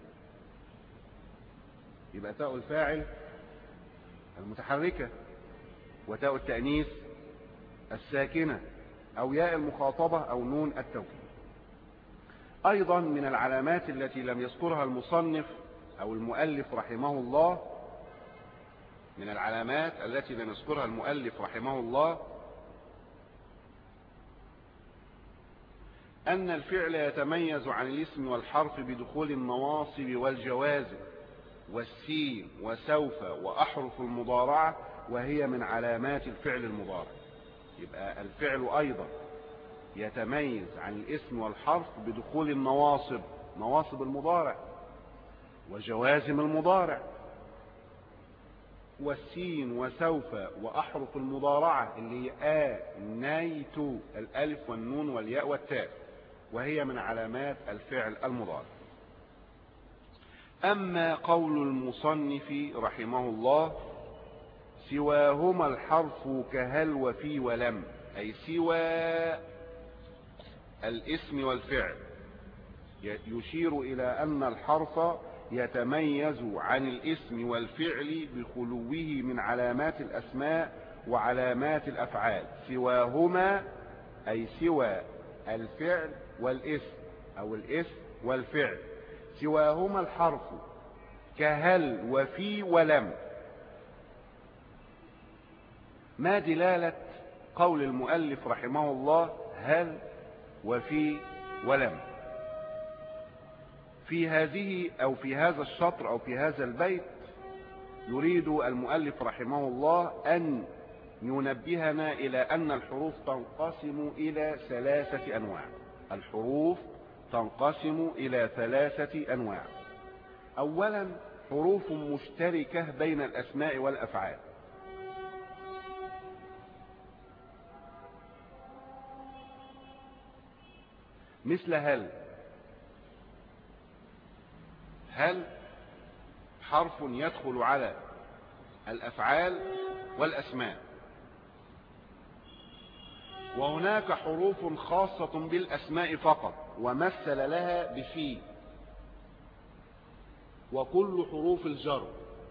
يبقى تاء الفاعل المتحركة، وتاء التأنيث الساكنة، أو ياء المخاطبة أو نون التوكيد. أيضا من العلامات التي لم يذكرها المصنف أو المؤلف رحمه الله، من العلامات التي لم يذكرها المؤلف رحمه الله أن الفعل يتميز عن الاسم والحرف بدخول النواصب والجوازم والسين وسوف وأحرف المضارعة، وهي من علامات الفعل المضارع. يبقى الفعل أيضا يتميز عن الاسم والحرف بدخول النواصب، نواصب المضارع، وجوازم المضارع، والسين وسوف وأحرف المضارعة اللي هي آ ناي تو، الألف والنون والياء والتاء، وهي من علامات الفعل المضارع. أما قول المصنف رحمه الله: سواهما الحرف كهل وفي ولم، أي سوى الاسم والفعل، يشير إلى أن الحرف يتميز عن الاسم والفعل بخلوه من علامات الأسماء وعلامات الأفعال. سواهما أي سوى الفعل والاسم أو الاسم والفعل، سواهما الحرف كهل وفي ولم. ما دلالة قول المؤلف رحمه الله هل وفي ولم؟ في هذه أو في هذا الشطر أو في هذا البيت يريد المؤلف رحمه الله أن ينبهنا إلى أن الحروف تنقسم إلى ثلاثة أنواع. الحروف تنقسم إلى ثلاثة أنواع. أولا حروف مشتركة بين الأسماء والأفعال. مثل هل. هل حرف يدخل على الأفعال والأسماء، وهناك حروف خاصة بالأسماء فقط ومثل لها بفي، وكل حروف الجر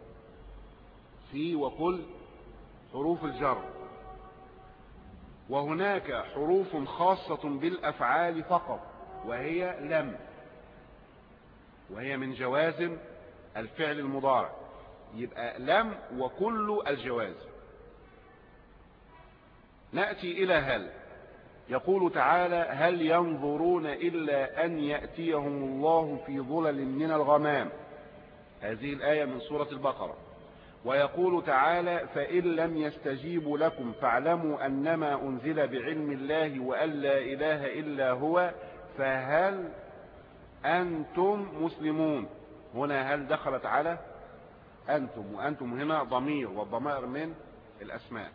في وكل حروف الجر. وهناك حروف خاصة بالأفعال فقط وهي لم، وهي من جوازم الفعل المضارع. يبقى لم وكل الجوازم. نأتي إلى هل. يقول تعالى: هل ينظرون إلا أن يأتيهم الله في ظلل من الغمام. هذه الآية من سورة البقرة. ويقول تعالى: فإن لم يستجيبوا لكم فاعلموا أنما أنزل بعلم الله وأن لا إله إلا هو فهل أنتم مسلمون. هنا هل دخلت على أنتم، وأنتم هنا ضمير، والضمائر من الأسماء.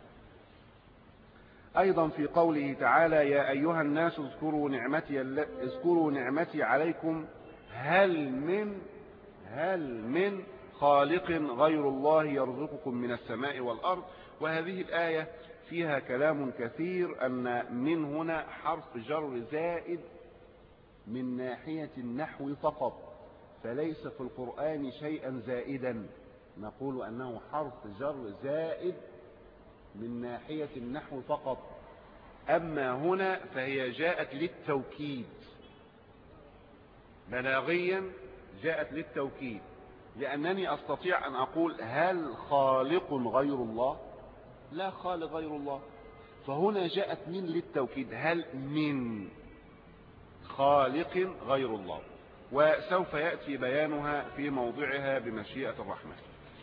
أيضا في قوله تعالى: يا أيها الناس اذكروا نعمتي, اذكروا نعمتي عليكم هل من هل من خالق غير الله يرزقكم من السماء والأرض. وهذه الآية فيها كلام كثير، أن من هنا حرف جر زائد من ناحية النحو فقط، فليس في القرآن شيئا زائدا. نقول أنه حرف جر زائد من ناحية النحو فقط. أما هنا فهي جاءت للتوكيد، بلاغيا جاءت للتوكيد، لأنني أستطيع أن أقول هل خالق غير الله؟ لا خالق غير الله. فهنا جاءت من للتوكيد، هل من خالق غير الله. وسوف يأتي بيانها في موضعها بمشيئة الرحمن.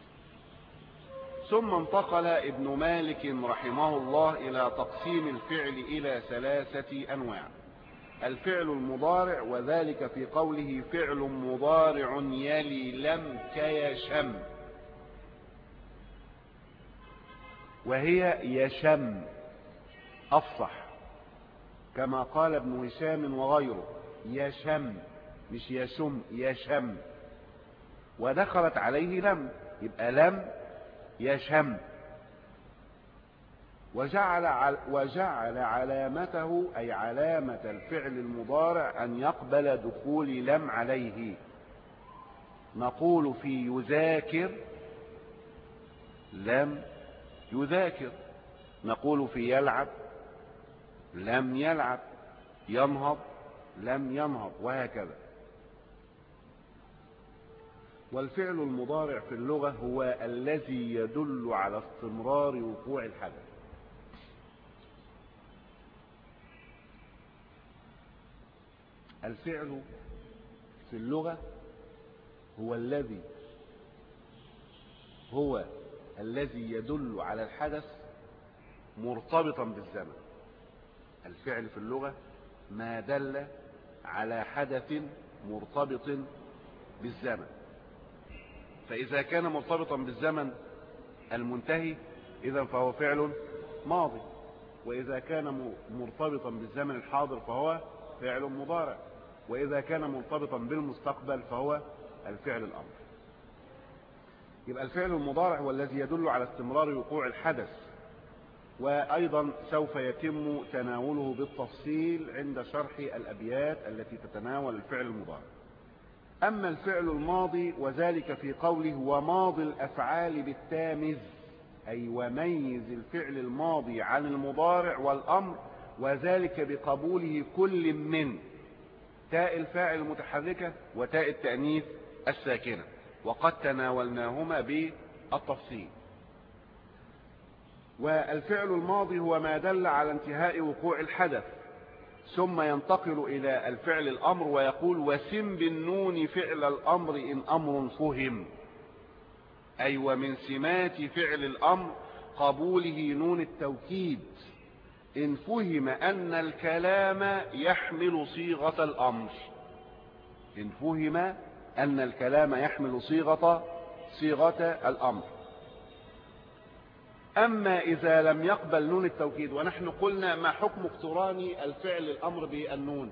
ثم انتقل ابن مالك رحمه الله إلى تقسيم الفعل إلى ثلاثة أنواع. الفعل المضارع، وذلك في قوله: فعل مضارع يلي لم كيشم، وهي يشم أفصح، كما قال ابن هشام وغيره: يشم مش يشم، يشم. ودخلت عليه لم، يبقى لم يشم. وجعل, وجعل علامته، أي علامة الفعل المضارع، أن يقبل دخول لم عليه. نقول في يذاكر لم يذاكر، نقول في يلعب لم يلعب، ينهض لم ينهض، وهكذا. والفعل المضارع في اللغة هو الذي يدل على استمرار وقوع الحدث. الفعل في اللغة هو الذي هو الذي يدل على الحدث مرتبطا بالزمن. الفعل في اللغة ما دل على حدث مرتبط بالزمن. فإذا كان مرتبطا بالزمن المنتهي إذن فهو فعل ماضي، وإذا كان مرتبطا بالزمن الحاضر فهو فعل مضارع، وإذا كان مرتبطا بالمستقبل فهو الفعل الأمر. يبقى الفعل المضارع هو الذي يدل على استمرار وقوع الحدث، وأيضا سوف يتم تناوله بالتفصيل عند شرح الأبيات التي تتناول الفعل المضارع. أما الفعل الماضي وذلك في قوله: وماضي الأفعال بالتامز، أي وميز الفعل الماضي عن المضارع والأمر، وذلك بقبوله كل من تاء الفاعل المتحركة وتاء التأنيث الساكنة، وقد تناولناهما بالتفصيل. والفعل الماضي هو ما دل على انتهاء وقوع الحدث. ثم ينتقل إلى الفعل الأمر ويقول: وسم بالنون فعل الأمر إن أمر فهم، أي ومن سمات فعل الأمر قبوله نون التوكيد إن فهم أن الكلام يحمل صيغة الأمر. إن فهم أن الكلام يحمل صيغة صيغة الأمر. أما إذا لم يقبل نون التوكيد، ونحن قلنا ما حكم اقتران الفعل الأمر بالنون؟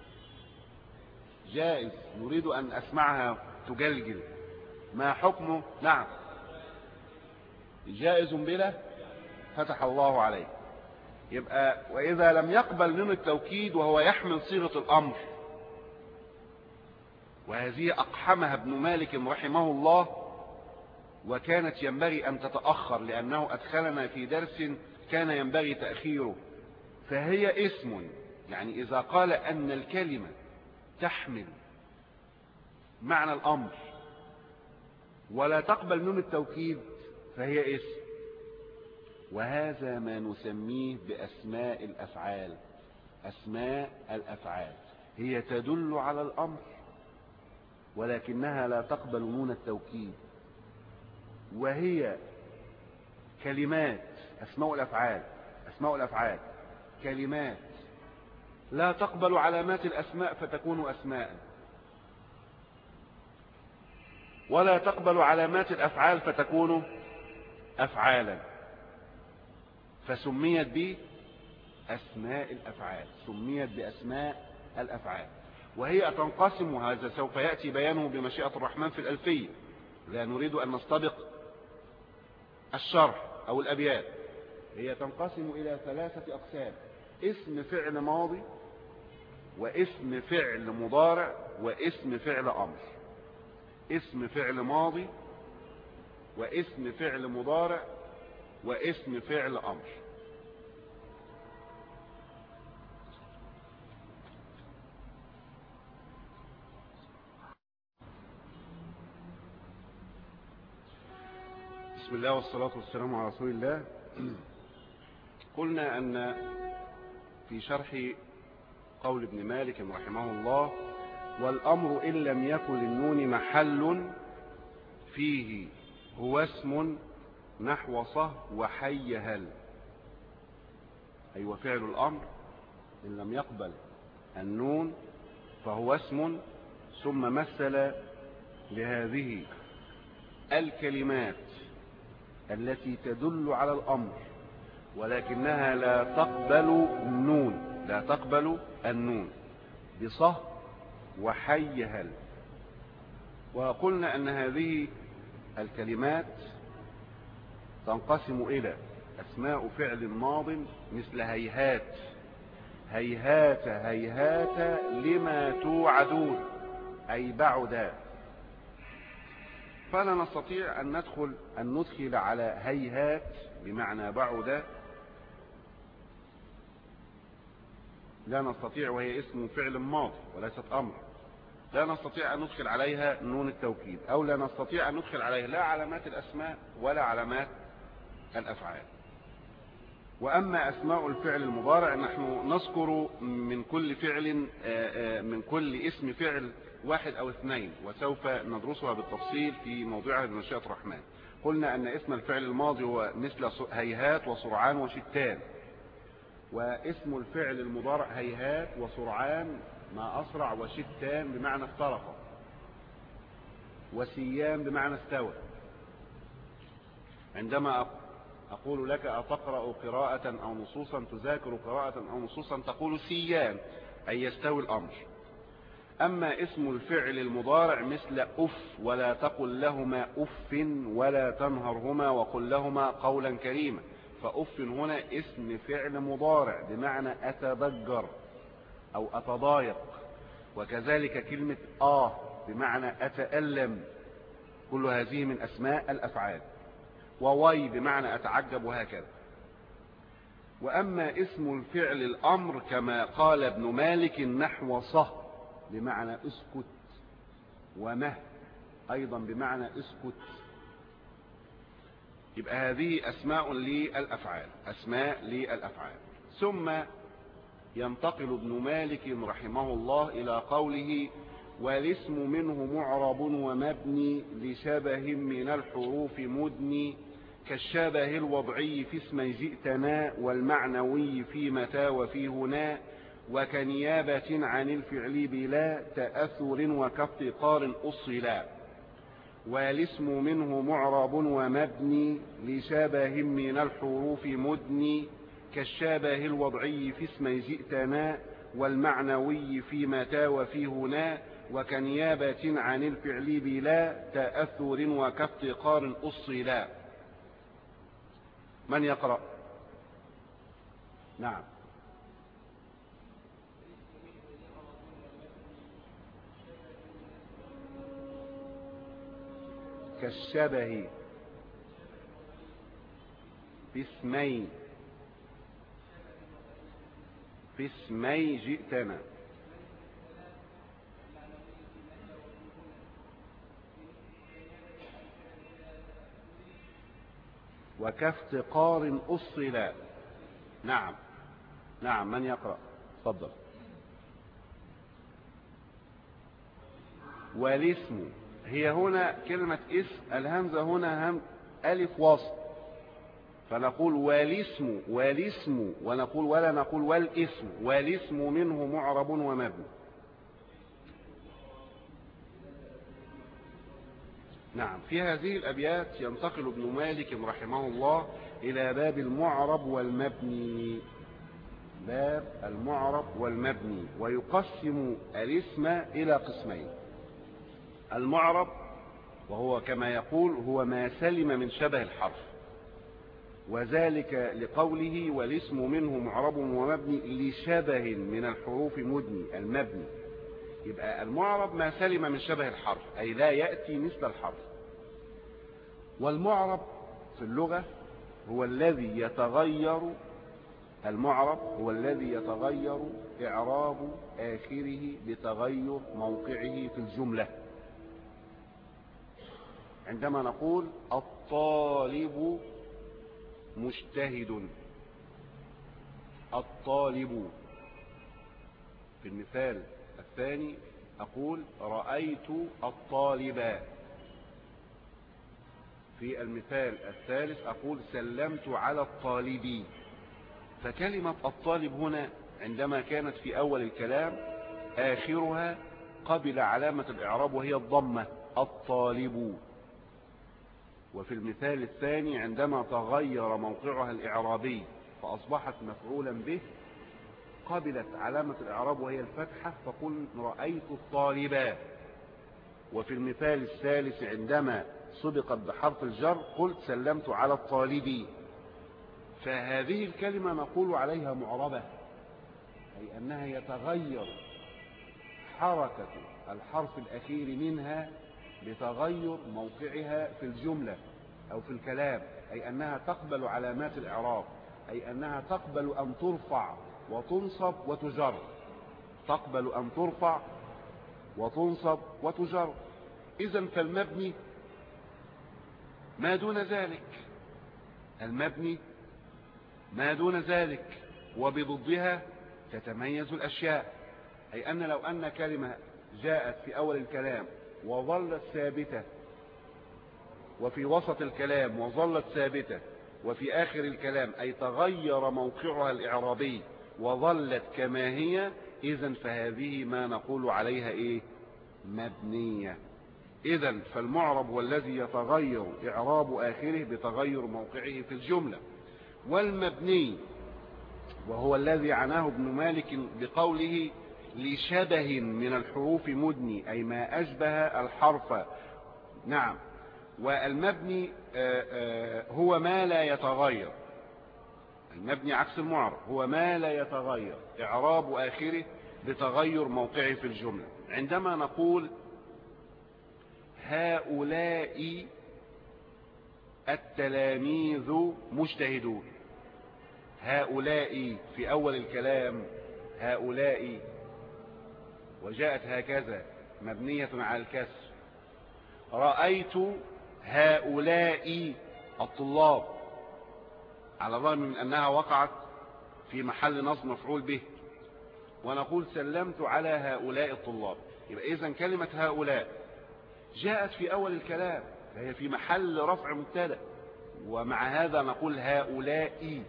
جائز، نريد أن أسمعها تجلجل. ما حكمه؟ نعم جائز بلا فتح الله عليه. يبقى وإذا لم يقبل نون التوكيد وهو يحمل صيغة الأمر، وهذه أقحمها ابن مالك رحمه الله، وكانت ينبغي أن تتأخر لأنه أدخلنا في درس كان ينبغي تأخيره. فهي اسم، يعني إذا قال أن الكلمة تحمل معنى الأمر ولا تقبل نون التوكيد فهي اسم. وهذا ما نسميه بأسماء الأفعال. أسماء الأفعال هي تدل على الأمر ولكنها لا تقبل نون التوكيد، وهي كلمات. أسماء الأفعال أسماء الأفعال كلمات لا تقبل علامات الأسماء فتكون أسماء، ولا تقبل علامات الأفعال فتكون أفعالا، فسميت بأسماء الأفعال. سميت بأسماء الأفعال، وهي تنقسم، وهذا سوف يأتي بيانه بمشيئة الرحمن في الألفية، لا نريد أن نستبق الشرح أو الأبيات. هي تنقسم إلى ثلاثة أقسام: اسم فعل ماضي، واسم فعل مضارع، واسم فعل أمر. اسم فعل ماضي، واسم فعل مضارع، واسم فعل أمر. بسم الله والصلاة والسلام على رسول الله. قلنا أن في شرح قول ابن مالك رحمه الله: والأمر إن لم يكن للنون محل فيه هو اسم نحو صه وحي هل. أي أيوة فعل الأمر إن لم يقبل النون فهو اسم، ثم مثل لهذه الكلمات التي تدل على الأمر ولكنها لا تقبل النون لا تقبل النون بصه وحي هل. وقلنا أن هذه الكلمات تنقسم إلى أسماء فعل ماض مثل هيهات. هيهات هيهات لما توعدون، أي بعدا. فلا نستطيع أن ندخل أن ندخل على هيهات بمعنى بعدا، لا نستطيع، وهي اسم فعل ماضي وليست أمر. لا نستطيع أن ندخل عليها نون التوكيد، أو لا نستطيع أن ندخل عليها لا علامات الأسماء ولا علامات الأفعال. وأما أسماء الفعل المضارع نحن نذكر من كل فعل من كل اسم فعل واحد أو اثنين، وسوف ندرسها بالتفصيل في موضوعها بمشيئة الرحمن. قلنا أن اسم الفعل الماضي هو مثل هيهات وسرعان وشتان، واسم الفعل المضارع هيهات وسرعان ما أسرع، وشتان بمعنى افترق، وسيان بمعنى استوى. عندما أقول لك أتقرأ قراءة أو نصوصا، تذاكر قراءة أو نصوصا، تقول سيان أي يستوي الأمر. أما اسم الفعل المضارع مثل أف، ولا تقل لهما أف ولا تنهرهما وقل لهما قولا كريما. فأف هنا اسم فعل مضارع بمعنى أتضجر أو أتضايق، وكذلك كلمة آه بمعنى أتألم. كل هذه من أسماء الأفعال. ووي بمعنى أتعجب، وهكذا. وأما اسم الفعل الأمر كما قال ابن مالك نحو صه بمعنى اسكت، ومه أيضا بمعنى اسكت. يبقى هذه أسماء للأفعال أسماء للأفعال. ثم ينتقل ابن مالك رحمه الله إلى قوله: والاسم منه معرب ومبني لشبه من الحروف مدني، كالشبه الوضعي في اسم جئتنا، والمعنوي في متى وفي هنا، وكنيابة عن الفعل بلا تأثر وكافتقار أصلا. والاسم منه معرب ومبني لشبه من الحروف مدني كالشبه الوضعي في اسم جئتنا والمعنوي في متى وفي هنا وكنيابة عن الفعل بلا تأثر وكافتقار أصلا. من يقرأ؟ نعم. كالشبه في اسمي في اسمي جئتنا وكافتقار أصلا. نعم نعم. من يقرأ؟ تفضل. والاسم، هي هنا كلمة اسم الهمزة هنا هم ألف وصل، فنقول والاسم والاسم ونقول ولا نقول والاسم. والاسم منه معرب ومبني. نعم. في هذه الأبيات ينتقل ابن مالك رحمه الله إلى باب المعرب والمبني، باب المعرب والمبني، ويقسم الاسم إلى قسمين. المعرب وهو كما يقول هو ما سلم من شبه الحرف، وذلك لقوله والاسم منه معرب ومبني لشبه من الحروف مدني المبني. يبقى المعرب ما سلم من شبه الحرف، أي لا يأتي مثل الحرف. والمعرب في اللغة هو الذي يتغير، المعرب هو الذي يتغير إعراب آخره بتغير موقعه في الجملة. عندما نقول الطالب مجتهد، الطالب، في المثال الثاني أقول رأيت الطالب، في المثال الثالث أقول سلمت على الطالب. فكلمة الطالب هنا عندما كانت في أول الكلام آخرها قبل علامة الإعراب وهي الضمة الطالب، وفي المثال الثاني عندما تغير موقعها الإعرابي فأصبحت مفعولا به قبلت علامة الإعراب وهي الفتحة فقل رأيت الطالب. وفي المثال الثالث عندما سبقت بحرف الجر قلت سلمت على الطالب. فهذه الكلمة نقول عليها معربة، أي أنها يتغير حركة الحرف الأخير منها بتغير موقعها في الجملة أو في الكلام، أي أنها تقبل علامات الإعراب، أي أنها تقبل أن ترفع وتنصب وتجر، تقبل أن ترفع وتنصب وتجر. إذن فالمبني ما دون ذلك، المبني ما دون ذلك، وبضدها تتميز الأشياء. أي أن لو أن كلمة جاءت في أول الكلام وظلت ثابتة، وفي وسط الكلام وظلت ثابتة، وفي آخر الكلام أي تغير موقعها الإعرابي وظلت كما هي، إذن فهذه ما نقول عليها إيه؟ مبنية. إذن فالمعرب هو الذي يتغير إعراب آخره بتغير موقعه في الجملة. والمبني وهو الذي عناه ابن مالك بقوله لشبه من الحروف مدني، أي ما أشبه الحرف. نعم. والمبني هو ما لا يتغير، المبني عكس المعرب، هو ما لا يتغير إعراب آخره بتغير موقعه في الجملة. عندما نقول هؤلاء التلاميذ مجتهدون، هؤلاء في أول الكلام هؤلاء، وجاءت هكذا مبنية على الكسر. رأيت هؤلاء الطلاب، على الرغم من أنها وقعت في محل نصب مفعول به. ونقول سلمت على هؤلاء الطلاب، يبقى إذن كلمة هؤلاء جاءت في أول الكلام فهي في محل رفع مبتدأ، ومع هذا نقول هؤلاء.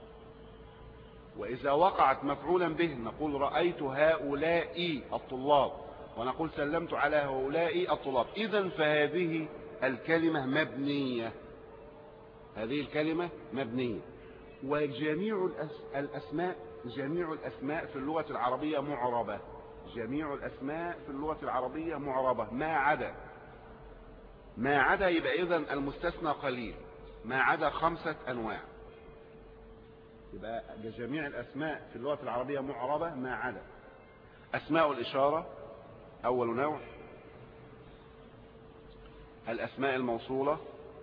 وإذا وقعت مفعولا به نقول رأيت هؤلاء الطلاب، ونقول سلمت على هؤلاء الطلاب. إذن فهذه الكلمة مبنية، هذه الكلمة مبنية. وجميع الأسماء جميع الأسماء في اللغة العربية معربة، جميع الأسماء في اللغة العربية معربة ما عدا ما عدا يبقى إذن المستثنى قليل، ما عدا خمسة أنواع. يبقى جميع الأسماء في اللغة العربية معربة ما عدا أسماء الإشارة أول نوع، الأسماء الموصولة،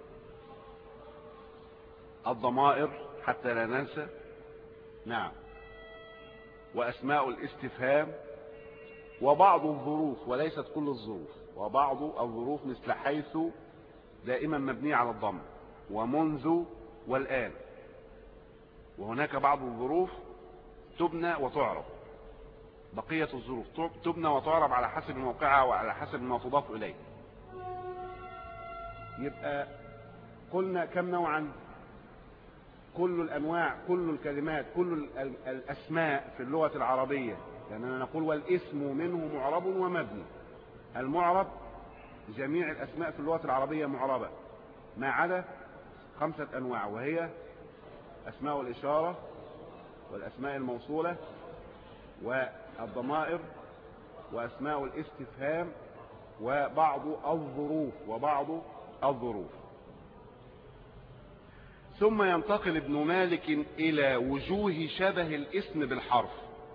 الضمائر حتى لا ننسى، نعم، وأسماء الاستفهام، وبعض الظروف وليست كل الظروف، وبعض الظروف مثل حيث دائما مبنية على الضم، ومنذ، والآن. وهناك بعض الظروف تبنى وتعرب، بقية الظروف تبنى وتعرب على حسب موقعها وعلى حسب ما تضاف إليه. يبقى قلنا كم نوعا؟ كل الأنواع، كل الكلمات، كل الأسماء في اللغة العربية، لأننا نقول والاسم منه معرب ومبني. المعرب جميع الأسماء في اللغة العربية معربة ما عدا خمسة أنواع، وهي أسماء الإشارة، والأسماء الموصولة، والضمائر، وأسماء الاستفهام، وبعض الظروف وبعض الظروف. ثم ينتقل ابن مالك إلى وجوه شبه الاسم بالحرف،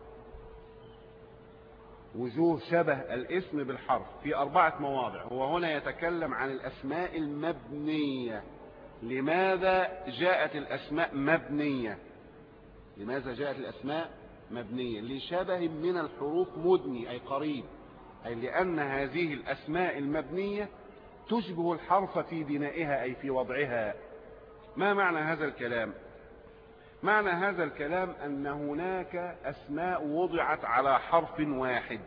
وجوه شبه الاسم بالحرف في أربعة مواضع. هو هنا يتكلم عن الأسماء المبنية. لماذا جاءت الأسماء مبنية؟ لماذا جاءت الأسماء مبنية؟ لشبه من الحروف مدني أي قريب، أي لأن هذه الأسماء المبنية تشبه الحرف في بنائها أي في وضعها. ما معنى هذا الكلام؟ معنى هذا الكلام أن هناك أسماء وضعت على حرف واحد،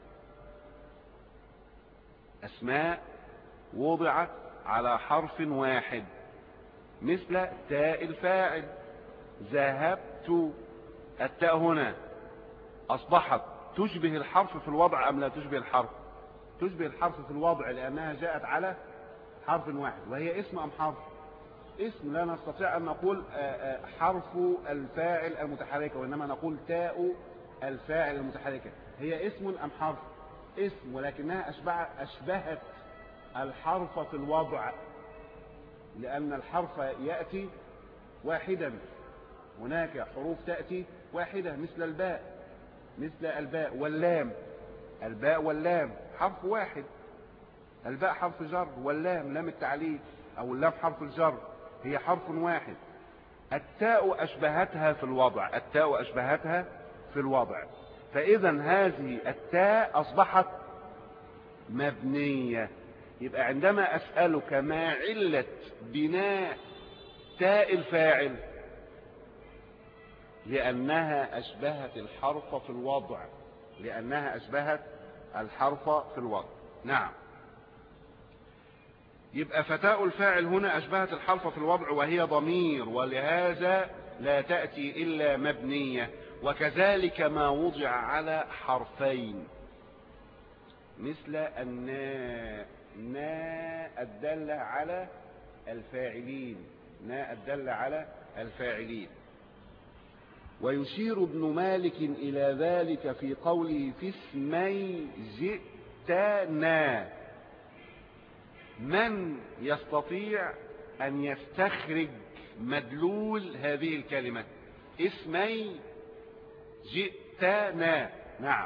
أسماء وضعت على حرف واحد، مثل تاء الفاعل، ذهبت. التاء هنا أصبحت تشبه الحرف في الوضع أم لا تشبه الحرف؟ تشبه الحرف في الوضع، لأنها جاءت على حرف واحد. وهي اسم أم حرف؟ اسم. لا نستطيع أن نقول حرف الفاعل المتحركة، وإنما نقول تاء الفاعل المتحركة. هي اسم أم حرف؟ اسم، ولكنها أشبه أشبهت الحرف في الوضع، لأن الحرف يأتي واحدا. هناك حروف تأتي واحدة مثل الباء، مثل الباء واللام. الباء واللام حرف واحد، الباء حرف جر، واللام لام التعليل أو اللام حرف الجر، هي حرف واحد. التاء أشبهتها في الوضع، التاء أشبهتها في الوضع. فإذا هذه التاء أصبحت مبنية. يبقى عندما أسألك ما علة بناء تاء الفاعل؟ لأنها أشبهت الحرف في الوضع، لأنها أشبهت الحرف في الوضع. نعم. يبقى فتاء الفاعل هنا أشبهت الحرف في الوضع وهي ضمير، ولهذا لا تأتي إلا مبنية. وكذلك ما وضع على حرفين، مثل الناء، ناء الدالة على الفاعلين، ناء الدالة على الفاعلين. ويشير ابن مالك إلى ذلك في قوله في اسمي جئتنا. من يستطيع أن يستخرج مدلول هذه الكلمة اسمي جئتنا؟ نعم،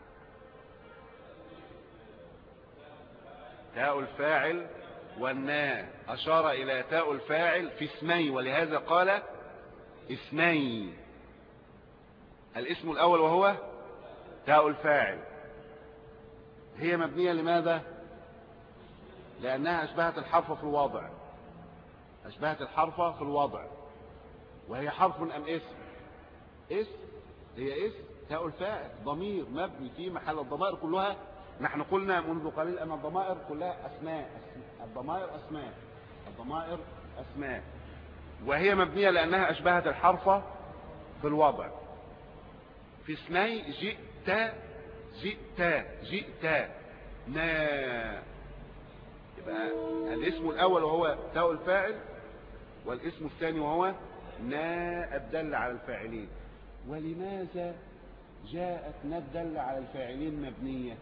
تاء الفاعل والناء، أشار إلى تاء الفاعل في اسمي، ولهذا قال اسمي. الاسم الأول وهو تاء الفاعل، هي مبنية لماذا؟ لأنها أشبهت الحرف في الوضع، أشبهت الحرف في الوضع. وهي حرف أم اسم؟ اسم، هي اسم. تاء الفاعل ضمير مبني في محل. الضمائر كلها، نحن قلنا منذ قليل أن الضمائر كلها أسماء، الضمائر أسماء، الضمائر أسماء، وهي مبنية لأنها أشبهت الحرف في الوضع. في اسمي جئت، جئت، جئت نا. يبقى الاسم الأول وهو تاء الفاعل، والاسم الثاني وهو نا الدل على الفاعلين. ولماذا جاءت نا الدل على الفاعلين مبنية؟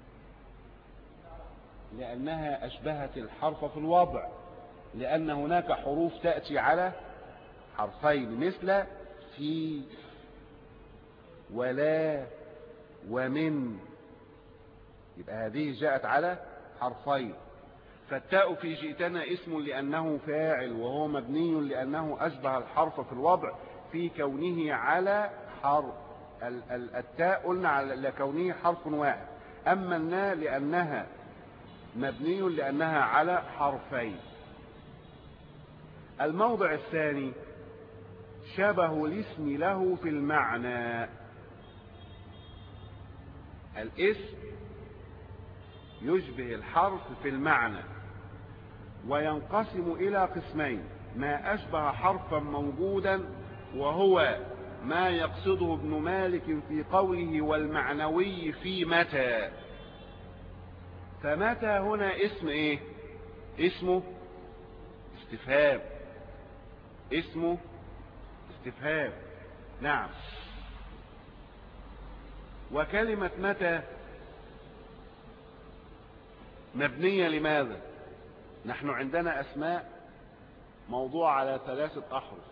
لأنها أشبهت الحرف في الوضع، لأن هناك حروف تأتي على حرفين مثل في ولا ومن، يبقى هذه جاءت على حرفين. فالتاء في جئتنا اسم لأنه فاعل، وهو مبني لأنه أشبه الحرف في الوضع في كونه على حرف. التاء قلنا لكونه حرف واحد، أما النا لأنها مبني لأنها على حرفين. الموضع الثاني شبه الاسم له في المعنى. الاسم يشبه الحرف في المعنى، وينقسم إلى قسمين: ما أشبه حرفا موجودا وهو ما يقصده ابن مالك في قوله والمعنوي في متى. فمتى هنا اسم ايه؟ اسمه استفهام، اسمه استفهام. نعم. وكلمة متى مبنية لماذا؟ نحن عندنا أسماء موضوع على ثلاثة أحرف،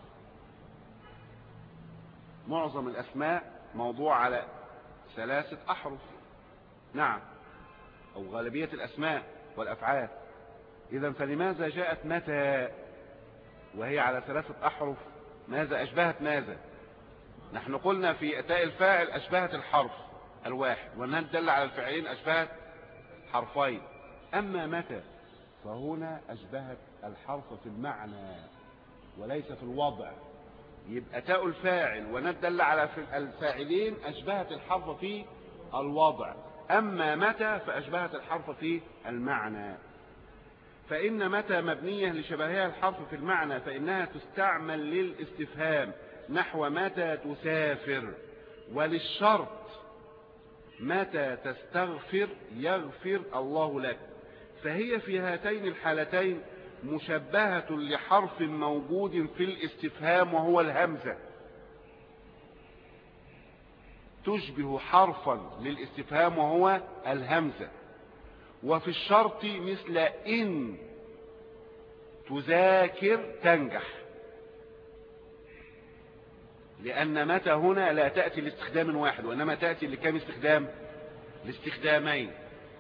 معظم الأسماء موضوع على ثلاثة أحرف. نعم، أو غالبية الأسماء والأفعال. إذن فلماذا جاءت متى وهي على ثلاثة أحرف؟ ماذا أشبهت ماذا؟ نحن قلنا في تاء الفاعل أشبهت الحرف الواحد، وأنها تدل على الفعلين أشبهت حرفين. أما متى فهنا أشبهت الحرف في المعنى وليس في الوضع. يبقى تاء الفاعل وندل على الفاعلين أشبهت الحرف في الوضع، أما متى فأشبهت الحرف في المعنى. فإن متى مبنية لشبهها الحرف في المعنى، فإنها تستعمل للاستفهام نحو متى تسافر، وللشرط متى تستغفر يغفر الله لك. فهي في هاتين الحالتين مشبهة لحرف موجود في الاستفهام وهو الهمزة، تشبه حرفا للاستفهام وهو الهمزة. وفي الشرط مثل إن تذاكر تنجح، لأن متى هنا لا تأتي لاستخدام واحد، وإنما تأتي لكم استخدام؟ لاستخدامين.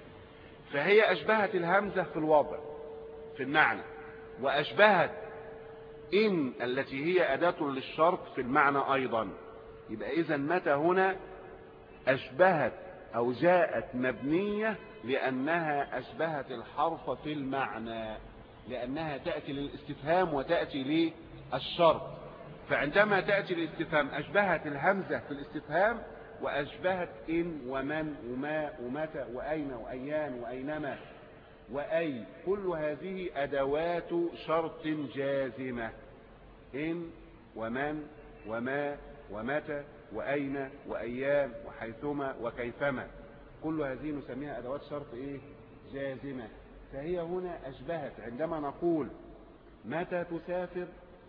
فهي أشبهت الهمزة في الوضع في المعنى، وأشبهت إن التي هي أداة للشرط في المعنى أيضا. يبقى إذن متى هنا أشبهت أو جاءت مبنية لأنها أشبهت الحرف في المعنى، لأنها تأتي للاستفهام وتأتي للشرط. فعندما تأتي للاستفهام أشبهت الهمزة في الاستفهام، وأشبهت إن ومن وما ومتى وأين وأيان وأينما وأي. كل هذه أدوات شرط جازمة: إن ومن وما ومتى وأين وأيان وحيثما وكيفما، كل هذه نسميها أدوات شرط إيه؟ جازمة. فهي هنا أشبهت. عندما نقول متى تسافر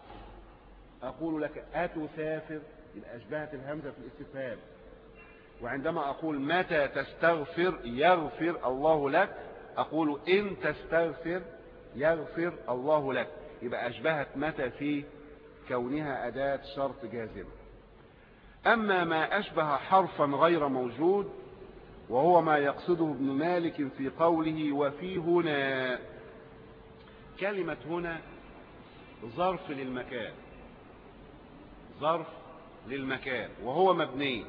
أقول لك أتسافر، يبقى أشبهت الهمزة في الاستفهام. وعندما أقول متى تستغفر يغفر الله لك أقول إن تستغفر يغفر الله لك، يبقى أشبهت متى في كونها أداة شرط جازمة. أما ما أشبه حرفا غير موجود وهو ما يقصده ابن مالك في قوله وفي هنا. كلمة هنا ظرف للمكان، ظرف للمكان، وهو مبني.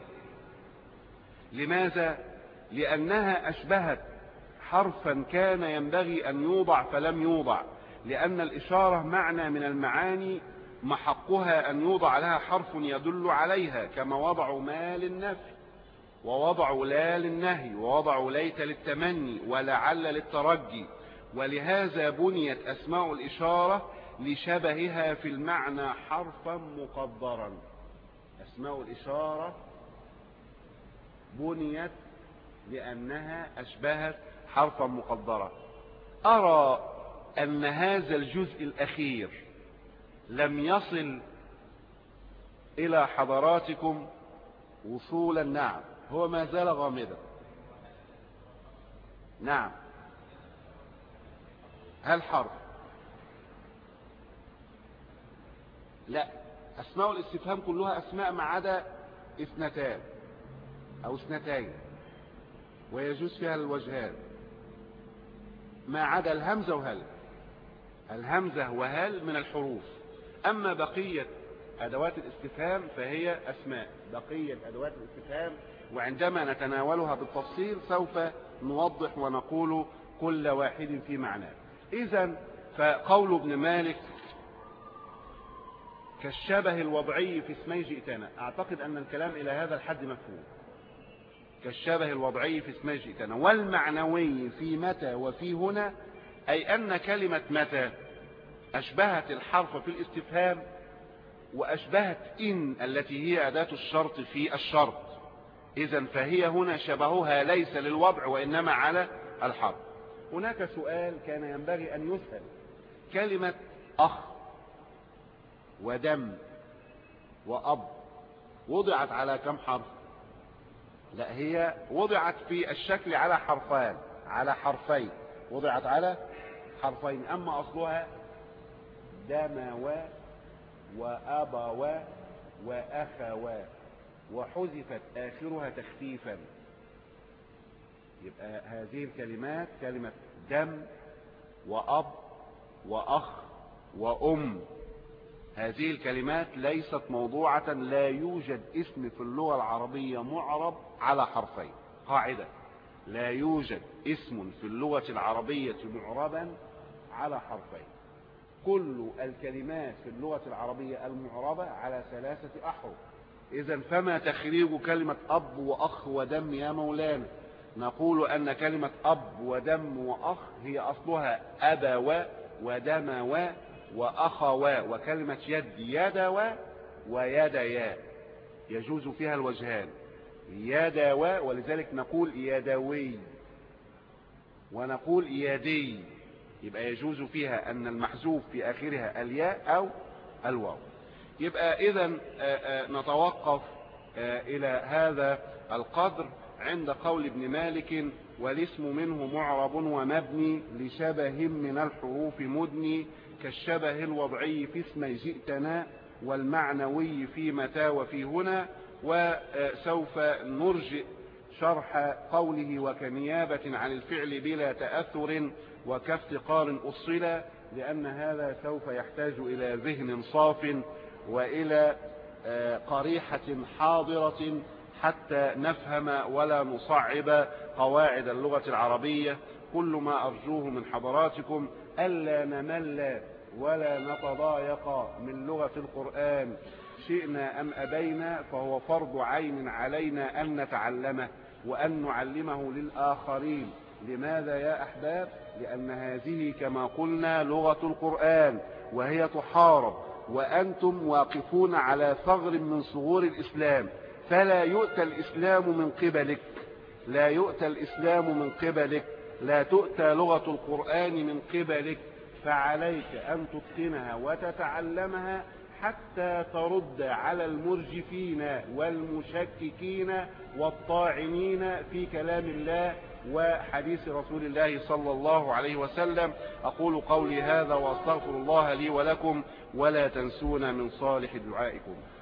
لماذا؟ لأنها أشبهت حرفا كان ينبغي أن يوضع فلم يوضع، لأن الإشارة معنى من المعاني محقها أن يوضع لها حرف يدل عليها، كما وضعوا ما للنفي، ووضعوا لا للنهي، ووضعوا ليت للتمني، ولعل للترجي. ولهذا بنيت أسماء الإشارة لشبهها في المعنى حرفا مقدرا. أسماء الإشارة بنيت لأنها أشبهت حرفا مقدرا. أرى أن هذا الجزء الأخير لم يصل إلى حضراتكم وصولا. نعم، هو ما زال غامضا. نعم. هل حرف؟ لا، أسماء الاستفهام كلها أسماء ما عدا اثنتان أو اثنتين، ويجوز فيها الوجهان، ما عدا الهمزة وهل. الهمزة وهل من الحروف، أما بقية أدوات الاستفهام فهي أسماء. بقية أدوات الاستفهام وعندما نتناولها بالتفصيل سوف نوضح ونقول كل واحد في معناه. إذن فقول ابن مالك كالشبه الوضعي في اسمي جئتنا، أعتقد أن الكلام إلى هذا الحد مفهوم. كالشبه الوضعي في اسمي جئتنا، والمعنوي في متى وفي هنا، أي أن كلمة متى أشبهت الحرف في الاستفهام وأشبهت إن التي هي أداة الشرط في الشرط. إذن فهي هنا شبهها ليس للوضع وإنما على الحرف. هناك سؤال كان ينبغي أن يسأل. كلمة أخ ودم وأب وضعت على كم حرف؟ لا، هي وضعت في الشكل على حرفان، على حرفين، وضعت على حرفين. أما أصلها دموا وأبوا وأخوا، وحذفت آخرها تخفيفا. يبقى هذه الكلمات كلمة دم وأب وأخ وأم، هذه الكلمات ليست موضوعة. لا يوجد اسم في اللغة العربية معرب على حرفين. قاعدة: لا يوجد اسم في اللغة العربية معربا على حرفين. كل الكلمات في اللغة العربية المعربة على ثلاثة أحرف. إذن فما تخريج كلمة أب وأخ ودم يا مولانا؟ نقول أن كلمة أب ودم وأخ هي أصلها أبوا ودموا وأخوا، وكلمة يد يدوا ويديا، يجوز فيها الوجهان، يدوا، ولذلك نقول يدوي ونقول يدي. يبقى يجوز فيها أن المحذوف في آخرها الياء أو الواو. يبقى إذن نتوقف إلى هذا القدر عند قول ابن مالك: والاسم منه معرب ومبني لشبه من الحروف مدني، كالشبه الوضعي في اسمي جئتنا، والمعنوي في متى وفي هنا. وسوف نرجئ شرح قوله وكنيابة عن الفعل بلا تأثر وكافتقار أصلا، لأن هذا سوف يحتاج إلى ذهن صاف وإلى قريحة حاضرة حتى نفهم ولا نصعب قواعد اللغة العربية. كل ما أرجوه من حضراتكم ألا نمل ولا نتضايق من لغة القرآن، شئنا أم أبينا، فهو فرض عين علينا أن نتعلمه وأن نعلمه للآخرين. لماذا يا أحباب؟ لأن هذه كما قلنا لغة القرآن، وهي تحارب، وأنتم واقفون على ثغر من ثغور الإسلام، فلا يؤتى الإسلام من قبلك، لا يؤتى الإسلام من قبلك، لا تؤتى لغة القرآن من قبلك. فعليك أن تتقنها وتتعلمها حتى ترد على المرجفين والمشككين والطاعنين في كلام الله وحديث رسول الله صلى الله عليه وسلم. أقول قولي هذا وأستغفر الله لي ولكم، ولا تنسون من صالح دعائكم.